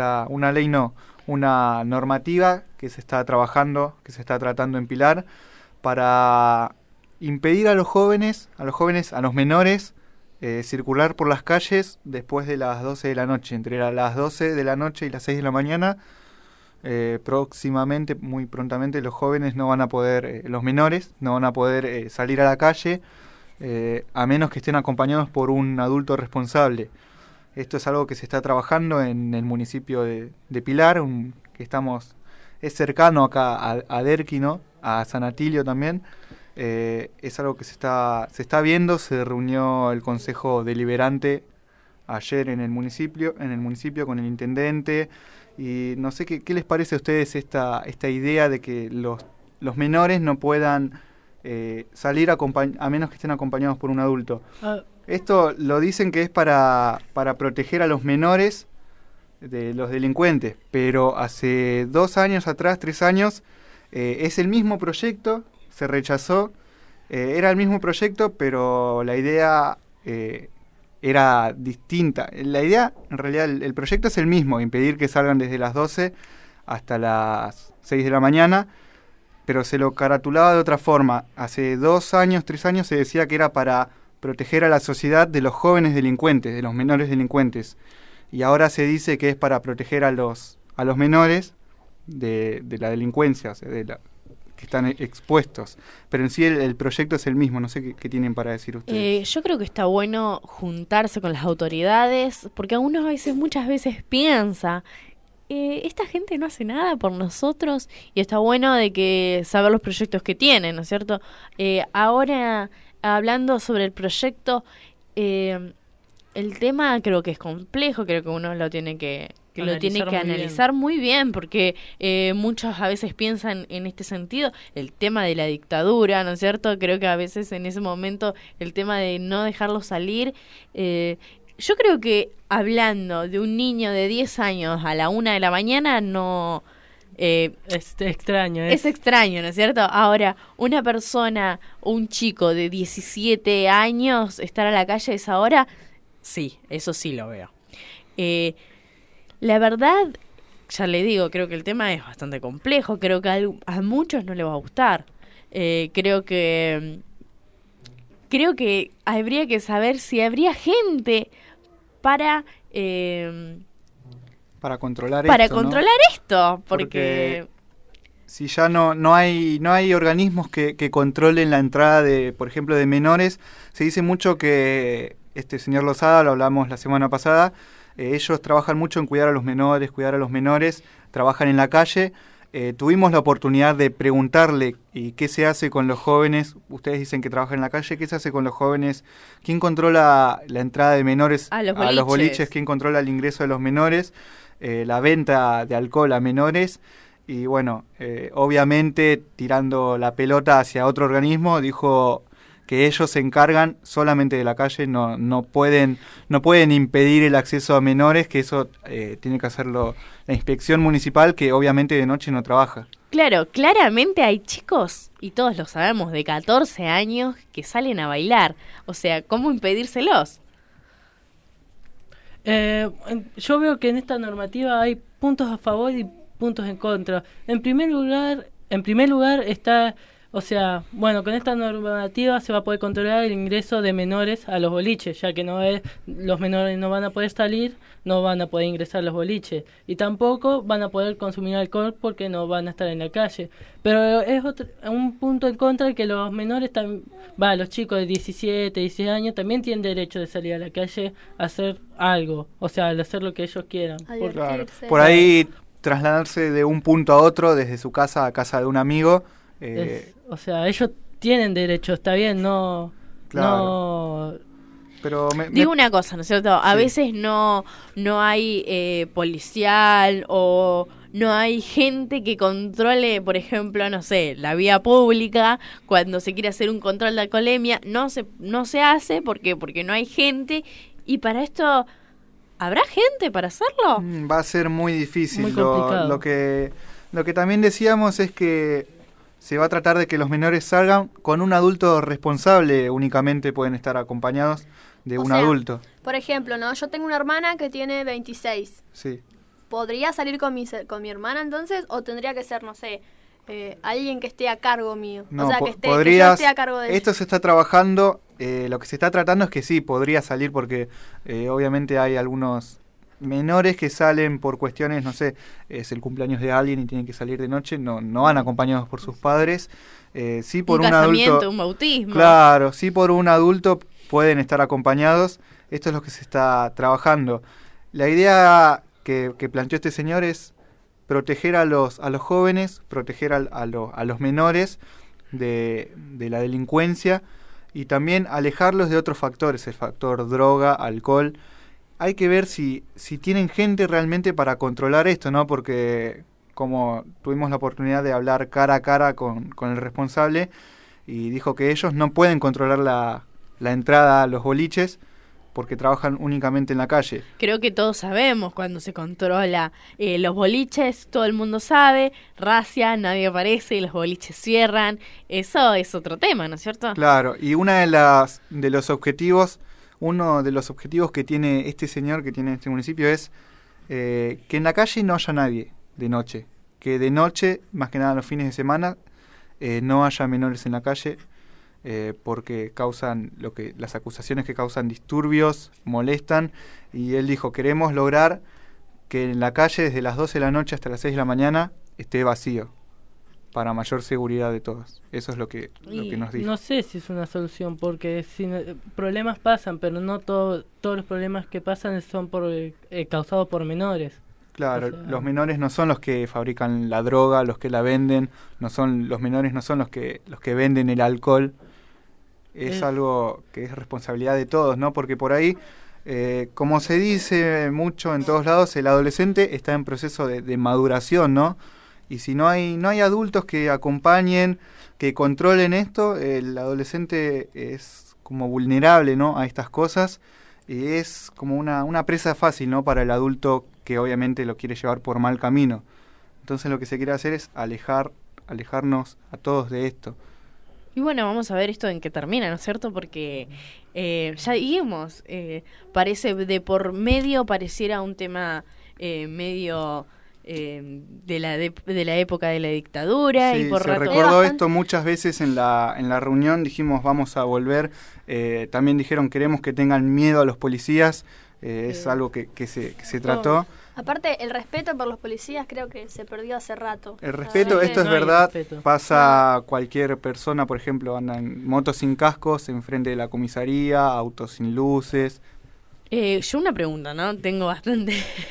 [SPEAKER 7] una normativa que se está trabajando, que se está tratando en Pilar, para impedir a los menores, circular por las calles después de las 12 de la noche, entre las 12 de la noche y las 6 de la mañana. Próximamente, muy prontamente, los menores no van a poder salir a la calle, a menos que estén acompañados por un adulto responsable. Esto es algo que se está trabajando en el municipio de Pilar, es cercano acá a Derqui, ¿no? A San Atilio también. Es algo que se está viendo. Se reunió el Consejo Deliberante ayer en el municipio con el intendente, y no sé qué les parece a ustedes esta idea de que los menores no puedan salir a menos que estén acompañados por un adulto. Esto lo dicen que es para proteger a los menores de los delincuentes, pero hace 2 años atrás, 3 años, es el mismo proyecto, se rechazó, era el mismo proyecto, pero la idea era distinta. La idea, en realidad, el proyecto es el mismo, impedir que salgan desde las 12 hasta las 6 de la mañana, pero se lo caratulaba de otra forma. Hace 2 años, 3 años se decía que era para proteger a la sociedad de los jóvenes delincuentes, de los menores delincuentes. Y ahora se dice que es para proteger a los menores de la delincuencia, o sea, que están expuestos. Pero en sí el proyecto es el mismo. No sé qué tienen para decir ustedes.
[SPEAKER 10] Yo creo que está bueno juntarse con las autoridades, porque muchas veces piensa, esta gente no hace nada por nosotros, y está bueno de que saber los proyectos que tienen, ¿no es cierto? Ahora, hablando sobre el proyecto, el tema creo que es complejo, creo que uno lo tiene que analizar muy bien, porque muchos a veces piensan en este sentido, el tema de la dictadura, ¿no es cierto? Creo que a veces en ese momento el tema de no dejarlo salir, yo creo que hablando de un niño de 10 años a la 1 de la mañana no...
[SPEAKER 8] es extraño.
[SPEAKER 10] Es extraño, ¿no es cierto? Ahora, una persona, un chico de 17 años, estar a la calle a esa hora, sí, eso sí lo veo. La verdad, ya le digo, creo que el tema es bastante complejo, creo que a muchos no les va a gustar. Creo que habría que saber si habría gente para
[SPEAKER 7] controlar
[SPEAKER 10] esto, porque
[SPEAKER 7] si ya no hay organismos que controlen la entrada por ejemplo, de menores. Se dice mucho que este señor Lozada, lo hablamos la semana pasada, ellos trabajan mucho en cuidar a los menores, trabajan en la calle. Tuvimos la oportunidad de preguntarle qué se hace con los jóvenes. Ustedes dicen que trabajan en la calle, ¿qué se hace con los jóvenes? ¿Quién controla la entrada de menores
[SPEAKER 10] a los
[SPEAKER 7] boliches? ¿Quién controla el ingreso de los menores? La venta de alcohol a menores. Y bueno, obviamente tirando la pelota hacia otro organismo, dijo que ellos se encargan solamente de la calle, no pueden impedir el acceso a menores, que eso tiene que hacerlo la inspección municipal, que obviamente de noche no trabaja.
[SPEAKER 10] Claro, claramente hay chicos, y todos lo sabemos, de 14 años que salen a bailar. O sea, ¿cómo impedírselos?
[SPEAKER 8] Yo veo que en esta normativa hay puntos a favor y puntos en contra. En primer lugar está... O sea, bueno, con esta normativa se va a poder controlar el ingreso de menores a los boliches, ya que los menores no van a poder salir, no van a poder ingresar a los boliches, y tampoco van a poder consumir alcohol porque no van a estar en la calle. Pero es un punto en contra, que los menores, los chicos de 17, 16 años también tienen derecho de salir a la calle a hacer algo, o sea, de hacer lo que ellos quieran.
[SPEAKER 7] Por ahí trasladarse de un punto a otro, desde su casa a casa de un amigo.
[SPEAKER 8] O sea, ellos tienen derecho, está bien,
[SPEAKER 7] Claro. pero
[SPEAKER 10] digo una cosa, ¿no es cierto? A
[SPEAKER 7] Sí.
[SPEAKER 10] veces no hay policial o no hay gente que controle, por ejemplo, no sé, la vía pública. Cuando se quiere hacer un control de alcoholemia, no se hace porque no hay gente. Y para esto, ¿habrá gente para hacerlo?
[SPEAKER 7] Va a ser muy difícil.
[SPEAKER 10] Muy complicado.
[SPEAKER 7] Lo que también decíamos es que se va a tratar de que los menores salgan con un adulto responsable. Únicamente pueden estar acompañados de un adulto.
[SPEAKER 9] Por ejemplo, ¿no? Yo tengo una hermana que tiene 26.
[SPEAKER 7] Sí.
[SPEAKER 9] ¿Podría salir con mi hermana entonces? ¿O tendría que ser, no sé, alguien que esté a cargo mío?
[SPEAKER 7] No,
[SPEAKER 9] o sea, que yo
[SPEAKER 7] podrías,
[SPEAKER 9] esté a cargo de
[SPEAKER 7] esto se está trabajando, lo que se está tratando es que sí, podría salir porque obviamente hay algunos menores que salen por cuestiones, no sé, es el cumpleaños de alguien y tienen que salir de noche, no van acompañados por sus padres, sí por un
[SPEAKER 10] casamiento,
[SPEAKER 7] adulto,
[SPEAKER 10] un bautismo.
[SPEAKER 7] Claro, sí por un adulto pueden estar acompañados, esto es lo que se está trabajando. La idea que planteó este señor es proteger a los jóvenes, proteger a los menores de la delincuencia y también alejarlos de otros factores, el factor droga, alcohol. Hay que ver si tienen gente realmente para controlar esto, ¿no? Porque como tuvimos la oportunidad de hablar cara a cara con el responsable y dijo que ellos no pueden controlar la entrada a los boliches porque trabajan únicamente en la calle.
[SPEAKER 10] Creo que todos sabemos cuando se controla los boliches, todo el mundo sabe, racia, nadie aparece y los boliches cierran. Eso es otro tema, ¿no es cierto?
[SPEAKER 7] Claro, y uno de los objetivos que tiene este señor, que tiene este municipio, es que en la calle no haya nadie de noche. Que de noche, más que nada los fines de semana, no haya menores en la calle, porque causan las acusaciones que causan disturbios, molestan, y él dijo, queremos lograr que en la calle desde las 12 de la noche hasta las 6 de la mañana esté vacío, para mayor seguridad de todos. Eso es lo que nos dijo.
[SPEAKER 8] No sé si es una solución, porque problemas pasan, pero no todos los problemas que pasan son causados por menores.
[SPEAKER 7] Claro, los menores no son los que fabrican la droga, los que la venden, los menores no son los que venden el alcohol. Es algo que es responsabilidad de todos, ¿no? Porque por ahí, como se dice mucho en todos lados, el adolescente está en proceso de maduración, ¿no? Y si no hay adultos que acompañen, que controlen esto, el adolescente es como vulnerable, ¿no? A estas cosas, y es como una presa fácil, ¿no? Para el adulto que obviamente lo quiere llevar por mal camino. Entonces lo que se quiere hacer es alejarnos a todos de esto.
[SPEAKER 10] Y bueno, vamos a ver esto en qué termina, ¿no es cierto? Porque ya dijimos, parece de por medio, pareciera un tema medio de la época de la dictadura.
[SPEAKER 7] Sí,
[SPEAKER 10] y por
[SPEAKER 7] se
[SPEAKER 10] rato
[SPEAKER 7] recordó esto muchas veces en la reunión, dijimos vamos a volver, también dijeron queremos que tengan miedo a los policías, es algo que se trató.
[SPEAKER 9] Aparte, el respeto por los policías creo que se perdió hace rato.
[SPEAKER 7] El respeto, esto es verdad, pasa cualquier persona, por ejemplo, anda en motos sin cascos, enfrente de la comisaría, autos sin luces.
[SPEAKER 10] Yo una pregunta, ¿no? Tengo bastante.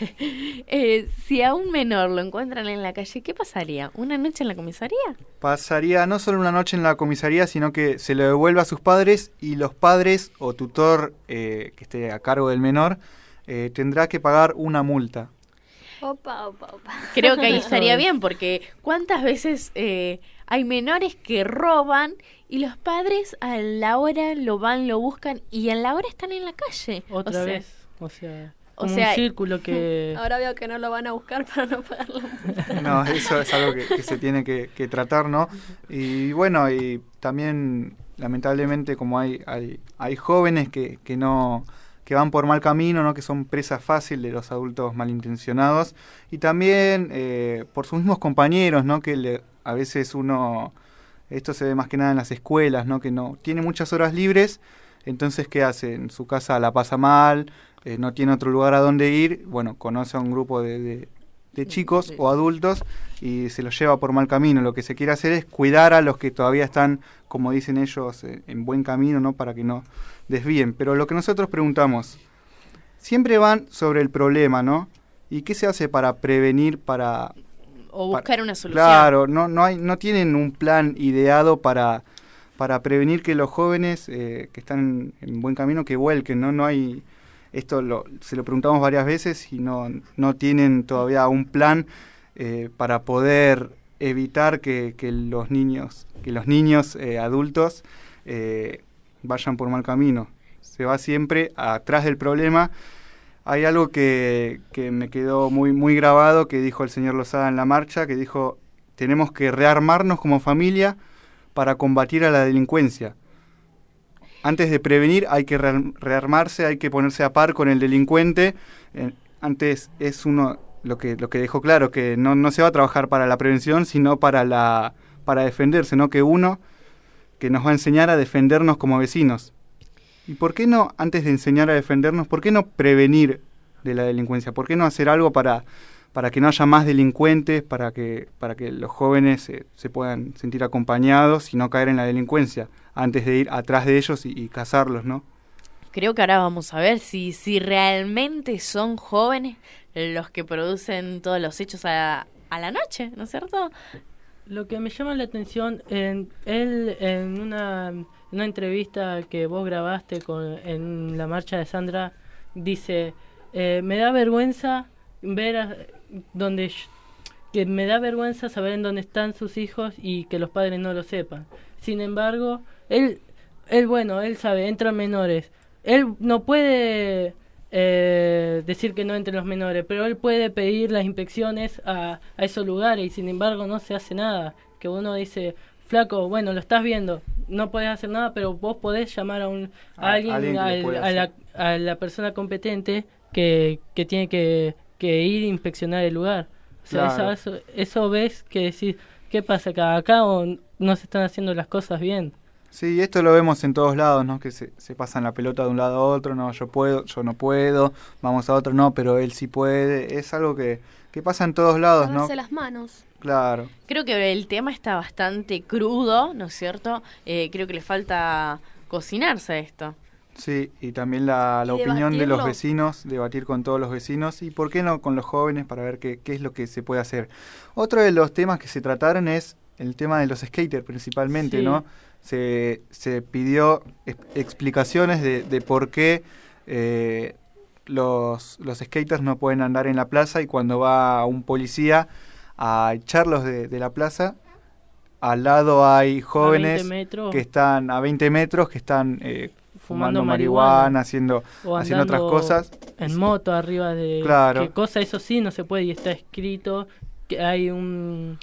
[SPEAKER 10] Si a un menor lo encuentran en la calle, ¿qué pasaría? ¿Una noche en la comisaría?
[SPEAKER 7] Pasaría no solo una noche en la comisaría, sino que se lo devuelve a sus padres y los padres o tutor que esté a cargo del menor tendrá que pagar una multa.
[SPEAKER 9] Opa.
[SPEAKER 10] Creo que ahí estaría bien, porque ¿cuántas veces hay menores que roban y los padres a la hora lo buscan y a la hora están en la calle?
[SPEAKER 8] Otra vez, o sea, un círculo que...
[SPEAKER 9] Ahora veo que no lo van a buscar para no pagar la multa.
[SPEAKER 7] No, eso es algo que se tiene que tratar, ¿no? Y bueno, y también lamentablemente como hay jóvenes que van por mal camino, ¿no? Que son presa fácil de los adultos malintencionados, y también por sus mismos compañeros, ¿no? Que a veces esto se ve más que nada en las escuelas, ¿no? Que no tiene muchas horas libres, entonces ¿qué hace? En su casa la pasa mal, no tiene otro lugar a donde ir, bueno, conoce a un grupo de chicos o adultos y se los lleva por mal camino. Lo que se quiere hacer es cuidar a los que todavía están, como dicen ellos, en buen camino, ¿no? Para que no desvíen. Pero lo que nosotros preguntamos, siempre van sobre el problema, ¿no? ¿Y qué se hace para prevenir,
[SPEAKER 10] o buscar una solución?
[SPEAKER 7] Claro, no tienen un plan ideado para para prevenir que los jóvenes que están en buen camino, que vuelquen, ¿no? No hay... Esto se lo preguntamos varias veces y no tienen todavía un plan para poder evitar que los niños adultos vayan por mal camino. Se va siempre atrás del problema. Hay algo que me quedó muy grabado, que dijo el señor Lozada en la marcha, que dijo: tenemos que rearmarnos como familia para combatir a la delincuencia. Antes de prevenir hay que rearmarse, hay que ponerse a par con el delincuente. Antes es lo que dejó claro, que no se va a trabajar para la prevención, sino para defenderse, ¿no? Que nos va a enseñar a defendernos como vecinos. ¿Y por qué no, antes de enseñar a defendernos, por qué no prevenir de la delincuencia? ¿Por qué no hacer algo para que no haya más delincuentes, para que los jóvenes se puedan sentir acompañados y no caer en la delincuencia, antes de ir atrás de ellos y cazarlos, ¿no?
[SPEAKER 10] Creo que ahora vamos a ver si realmente son jóvenes los que producen todos los hechos a la noche, ¿no es cierto?
[SPEAKER 8] Lo que me llama la atención, él en una entrevista que vos grabaste en la marcha de Sandra, dice, me da vergüenza que me da vergüenza saber en dónde están sus hijos y que los padres no lo sepan. Sin embargo, él sabe, entran menores. Él no puede decir que no entren los menores, pero él puede pedir las inspecciones a esos lugares y sin embargo no se hace nada. Que uno dice, flaco, bueno, lo estás viendo, no podés hacer nada, pero vos podés llamar a alguien, a la persona competente que tiene que ir a inspeccionar el lugar. O sea, claro. Eso ves que decís, ¿qué pasa acá o no se están haciendo las cosas bien?
[SPEAKER 7] Sí, esto lo vemos en todos lados, ¿no? Que se pasan la pelota de un lado a otro, no, yo puedo, yo no puedo, vamos a otro, no, pero él sí puede. Es algo que pasa en todos lados, ¿no?
[SPEAKER 9] Lavarse las manos.
[SPEAKER 7] Claro.
[SPEAKER 10] Creo que el tema está bastante crudo, ¿no es cierto? Creo que le falta cocinarse esto.
[SPEAKER 7] Sí, y también la opinión de los vecinos, debatir con todos los vecinos y por qué no con los jóvenes para ver qué es lo que se puede hacer. Otro de los temas que se trataron es el tema de los skaters principalmente, sí. ¿No? Se pidió explicaciones de por qué los skaters no pueden andar en la plaza y cuando va un policía a echarlos de la plaza, al lado hay jóvenes que están a 20 metros, que están fumando marihuana, haciendo otras cosas. En
[SPEAKER 8] moto arriba de...
[SPEAKER 7] Claro.
[SPEAKER 8] ¿Qué cosa? Eso sí no se puede y está escrito que hay una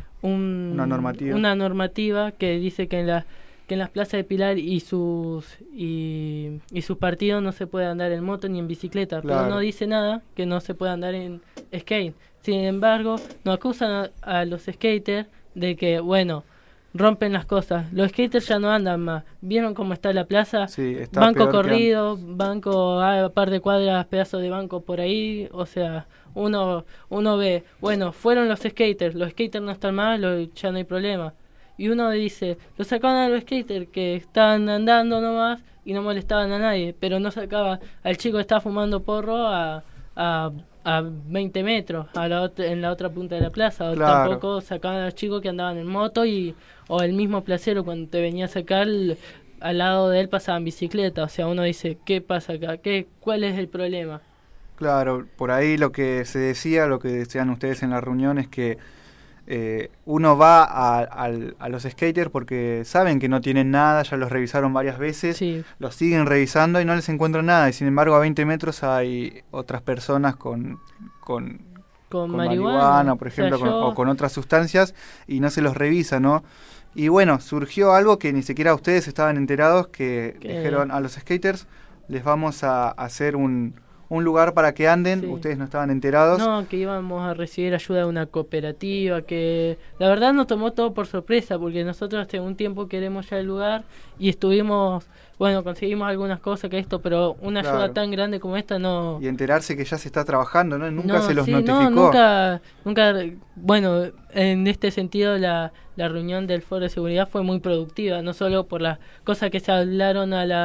[SPEAKER 8] normativa que dice que en las plazas de Pilar y sus partidos no se puede andar en moto ni en bicicleta, claro. Pero no dice nada que no se puede andar en skate. Sin embargo, nos acusan a los skaters de que, bueno, rompen las cosas. Los skaters ya no andan más. ¿Vieron cómo está la plaza?
[SPEAKER 7] Sí, está
[SPEAKER 8] banco corrido, banco a par de cuadras, pedazos de banco por ahí. O sea, uno ve, bueno, fueron los skaters no están más, ya no hay problema. Y uno dice, lo sacaban a los skaters que estaban andando nomás y no molestaban a nadie, pero no sacaban al chico que estaba fumando porro a 20 metros en la otra punta de la plaza, o
[SPEAKER 7] claro.
[SPEAKER 8] Tampoco sacaban a los chicos que andaban en moto o el mismo placero cuando te venía a sacar al lado de él pasaban bicicleta. O sea, uno dice, ¿qué pasa acá? ¿Cuál es el problema?
[SPEAKER 7] Claro, por ahí lo que se decía, lo que decían ustedes en la reunión es que uno va a los skaters porque saben que no tienen nada, ya los revisaron varias veces, sí. Los siguen revisando y no les encuentran nada, y sin embargo a 20 metros hay otras personas con marihuana, por ejemplo, o con otras sustancias, y no se los revisa, ¿no? Y bueno, surgió algo que ni siquiera ustedes estaban enterados, que dijeron a los skaters, les vamos a hacer un lugar para que anden, sí. Ustedes no estaban enterados.
[SPEAKER 8] No, que íbamos a recibir ayuda de una cooperativa, que la verdad nos tomó todo por sorpresa, porque nosotros hace un tiempo queremos ya el lugar y estuvimos, bueno, conseguimos algunas cosas pero una
[SPEAKER 7] claro.
[SPEAKER 8] Ayuda tan grande como esta no...
[SPEAKER 7] Y enterarse que ya se está trabajando, ¿no? Nunca se los notificó.
[SPEAKER 8] No, nunca, bueno, en este sentido la reunión del Foro de Seguridad fue muy productiva, no solo por las cosas que se hablaron a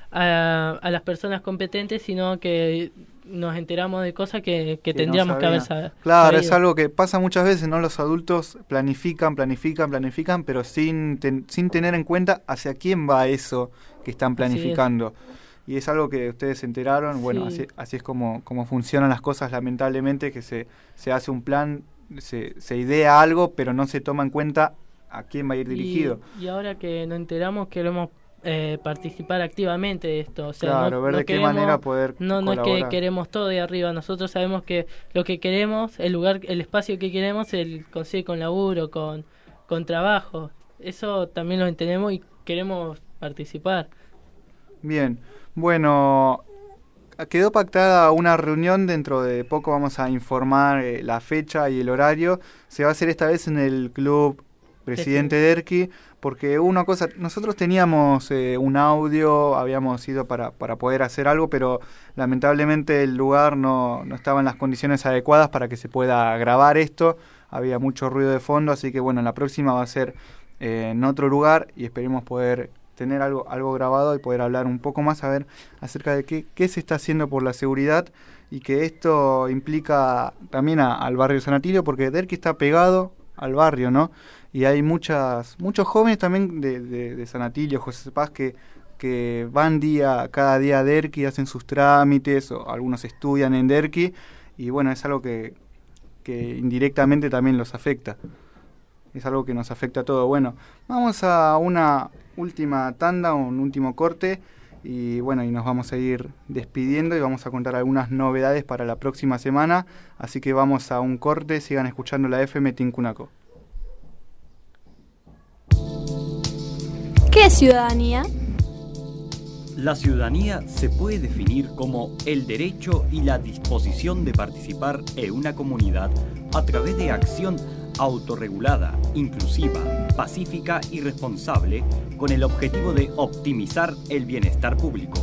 [SPEAKER 8] a las personas competentes, sino que nos enteramos de cosas que tendríamos
[SPEAKER 7] no
[SPEAKER 8] que haber
[SPEAKER 7] sabían.
[SPEAKER 8] sabido.
[SPEAKER 7] Claro, es algo que pasa muchas veces, ¿no? Los adultos planifican, pero sin tener en cuenta hacia quién va eso que están planificando. Y es algo que ustedes se enteraron, bueno,
[SPEAKER 8] Sí.
[SPEAKER 7] así es como funcionan las cosas, lamentablemente, que se hace un plan, se idea algo, pero no se toma en cuenta a quién va a ir dirigido.
[SPEAKER 8] Y ahora que nos enteramos, queremos participar activamente de esto. O sea,
[SPEAKER 7] Claro, ver de qué manera poder
[SPEAKER 8] no es que
[SPEAKER 7] colaborar.
[SPEAKER 8] queremos todo de arriba. Nosotros sabemos que lo que queremos, el espacio que queremos, el conseguir con laburo, con trabajo. Eso también lo entendemos y queremos participar.
[SPEAKER 7] Bien, bueno, quedó pactada una reunión, dentro de poco vamos a informar la fecha y el horario. Se va a hacer esta vez en el Club Presidente Derqui, porque una cosa, nosotros teníamos un audio, habíamos ido para poder hacer algo, pero lamentablemente el lugar no estaba en las condiciones adecuadas para que se pueda grabar esto, había mucho ruido de fondo, así que bueno, la próxima va a ser en otro lugar y esperemos poder tener algo grabado y poder hablar un poco más, a ver, acerca de qué se está haciendo por la seguridad, y que esto implica también al barrio San Atilio, porque Derqui está pegado al barrio, ¿no? Y hay muchos jóvenes también de San Atilio, José Paz, que van cada día a Derqui, hacen sus trámites, o algunos estudian en Derqui, y bueno, es algo que indirectamente también los afecta. Es algo que nos afecta a todos. Bueno, vamos a una última tanda, un último corte, y bueno, y nos vamos a ir despidiendo y vamos a contar algunas novedades para la próxima semana, así que vamos a un corte, sigan escuchando la FM Tincunaco.
[SPEAKER 9] ¿Qué es ciudadanía?
[SPEAKER 2] La ciudadanía se puede definir como el derecho y la disposición de participar en una comunidad a través de acción autorregulada, inclusiva, pacífica y responsable, con el objetivo de optimizar el bienestar público.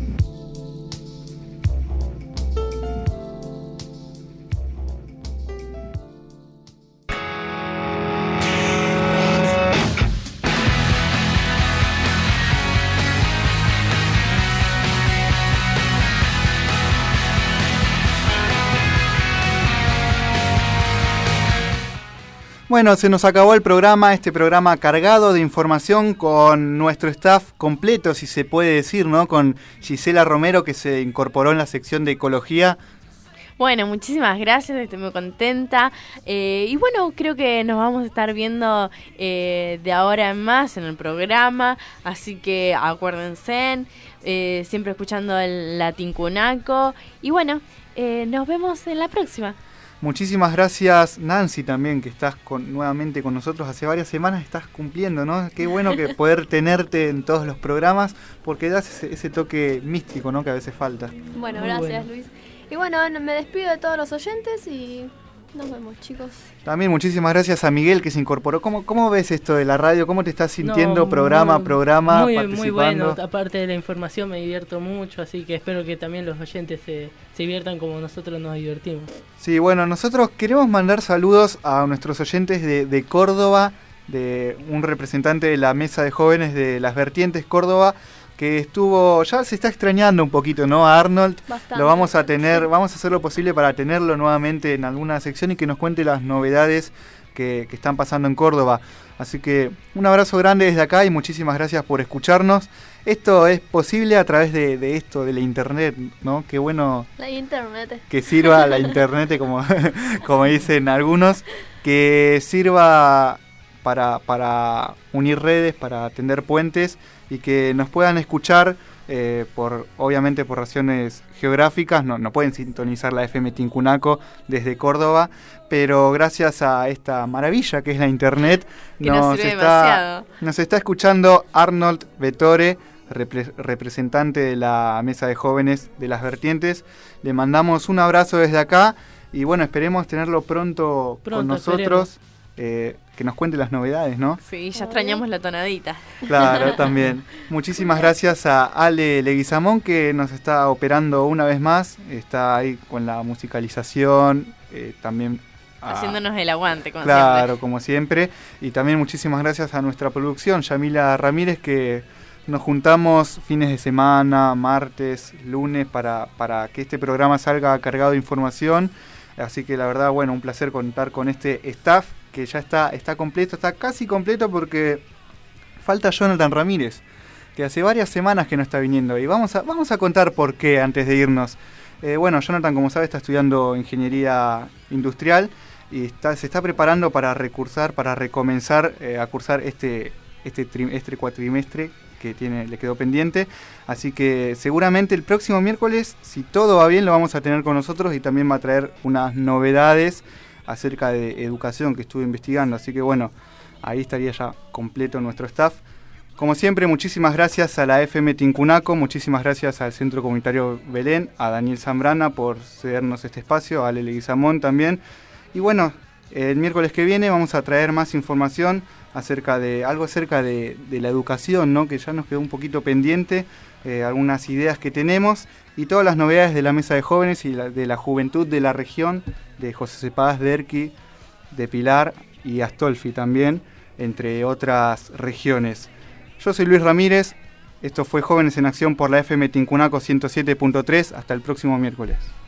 [SPEAKER 7] Bueno, se nos acabó el programa, este programa cargado de información con nuestro staff completo, si se puede decir, ¿no? Con Gisela Romero, que se incorporó en la sección de ecología.
[SPEAKER 10] Bueno, muchísimas gracias, estoy muy contenta. Y bueno, creo que nos vamos a estar viendo de ahora en más en el programa, así que acuérdense, siempre escuchando la Tincunaco. Y bueno, nos vemos en la próxima.
[SPEAKER 7] Muchísimas gracias, Nancy, también, que estás nuevamente con nosotros. Hace varias semanas estás cumpliendo, ¿no? Qué bueno que poder tenerte en todos los programas, porque das ese toque místico, ¿no? Que a veces falta.
[SPEAKER 9] Bueno,
[SPEAKER 8] Muy
[SPEAKER 9] gracias,
[SPEAKER 8] bueno.
[SPEAKER 9] Luis. Y bueno, me despido de todos los oyentes y nos vemos, chicos.
[SPEAKER 7] También muchísimas gracias a Miguel, que se incorporó. ¿Cómo ves esto de la radio? ¿Cómo te estás sintiendo
[SPEAKER 8] No,
[SPEAKER 7] programa a programa,
[SPEAKER 8] muy
[SPEAKER 7] participando?
[SPEAKER 8] bueno, aparte de la información me divierto mucho, así que espero que también los oyentes se diviertan como nosotros nos divertimos.
[SPEAKER 7] Sí, bueno, nosotros queremos mandar saludos a nuestros oyentes de Córdoba, de un representante de la Mesa de Jóvenes de Las Vertientes Córdoba, que ya se está extrañando un poquito, ¿no? A Arnold.
[SPEAKER 9] Bastante.
[SPEAKER 7] Lo vamos a tener, vamos a hacer lo posible para tenerlo nuevamente en alguna sección y que nos cuente las novedades que están pasando en Córdoba. Así que un abrazo grande desde acá y muchísimas gracias por escucharnos. Esto es posible a través de esto, de la internet, ¿no? Qué bueno
[SPEAKER 9] La internet.
[SPEAKER 7] que sirva la internet, como dicen algunos, que sirva para unir redes, para tender puentes y que nos puedan escuchar, obviamente por razones geográficas, no pueden sintonizar la FM Tincunaco desde Córdoba, pero gracias a esta maravilla que es la internet,
[SPEAKER 10] Que nos sirve demasiado.
[SPEAKER 7] nos está escuchando Arnold Vetore, representante de la Mesa de Jóvenes de Las Vertientes. Le mandamos un abrazo desde acá y bueno, esperemos tenerlo pronto con nosotros, que nos cuente las novedades, ¿no?
[SPEAKER 10] Sí, ya extrañamos la tonadita.
[SPEAKER 7] Claro, también. Muchísimas gracias a Ale Leguizamón, que nos está operando una vez más, está ahí con la musicalización, también
[SPEAKER 10] haciéndonos el aguante, como
[SPEAKER 7] claro,
[SPEAKER 10] siempre.
[SPEAKER 7] como siempre. Y también muchísimas gracias a nuestra producción, Yamila Ramírez, que nos juntamos fines de semana, martes, lunes, para que este programa salga cargado de información. Así que la verdad, bueno, un placer contar con este staff que ya está completo, está casi completo porque falta Jonathan Ramírez, que hace varias semanas que no está viniendo. Y vamos a contar por qué antes de irnos. Bueno, Jonathan, como sabe, está estudiando ingeniería industrial y se está preparando para recomenzar a cursar este cuatrimestre que le quedó pendiente. Así que seguramente el próximo miércoles, si todo va bien, lo vamos a tener con nosotros y también va a traer unas novedades acerca de educación que estuve investigando. Así que bueno, ahí estaría ya completo nuestro staff. Como siempre, muchísimas gracias a la FM Tincunaco, muchísimas gracias al Centro Comunitario Belén, a Daniel Zambrana por cedernos este espacio, a Ale Leguizamón también. Y bueno, el miércoles que viene vamos a traer más información acerca de la educación, ¿no? Que ya nos quedó un poquito pendiente, algunas ideas que tenemos y todas las novedades de la Mesa de Jóvenes y de la Juventud de la región, de José Cepaz, de Erqui, de Pilar y Astolfi también, entre otras regiones. Yo soy Luis Ramírez, esto fue Jóvenes en Acción por la FM Tincunaco 107.3, hasta el próximo miércoles.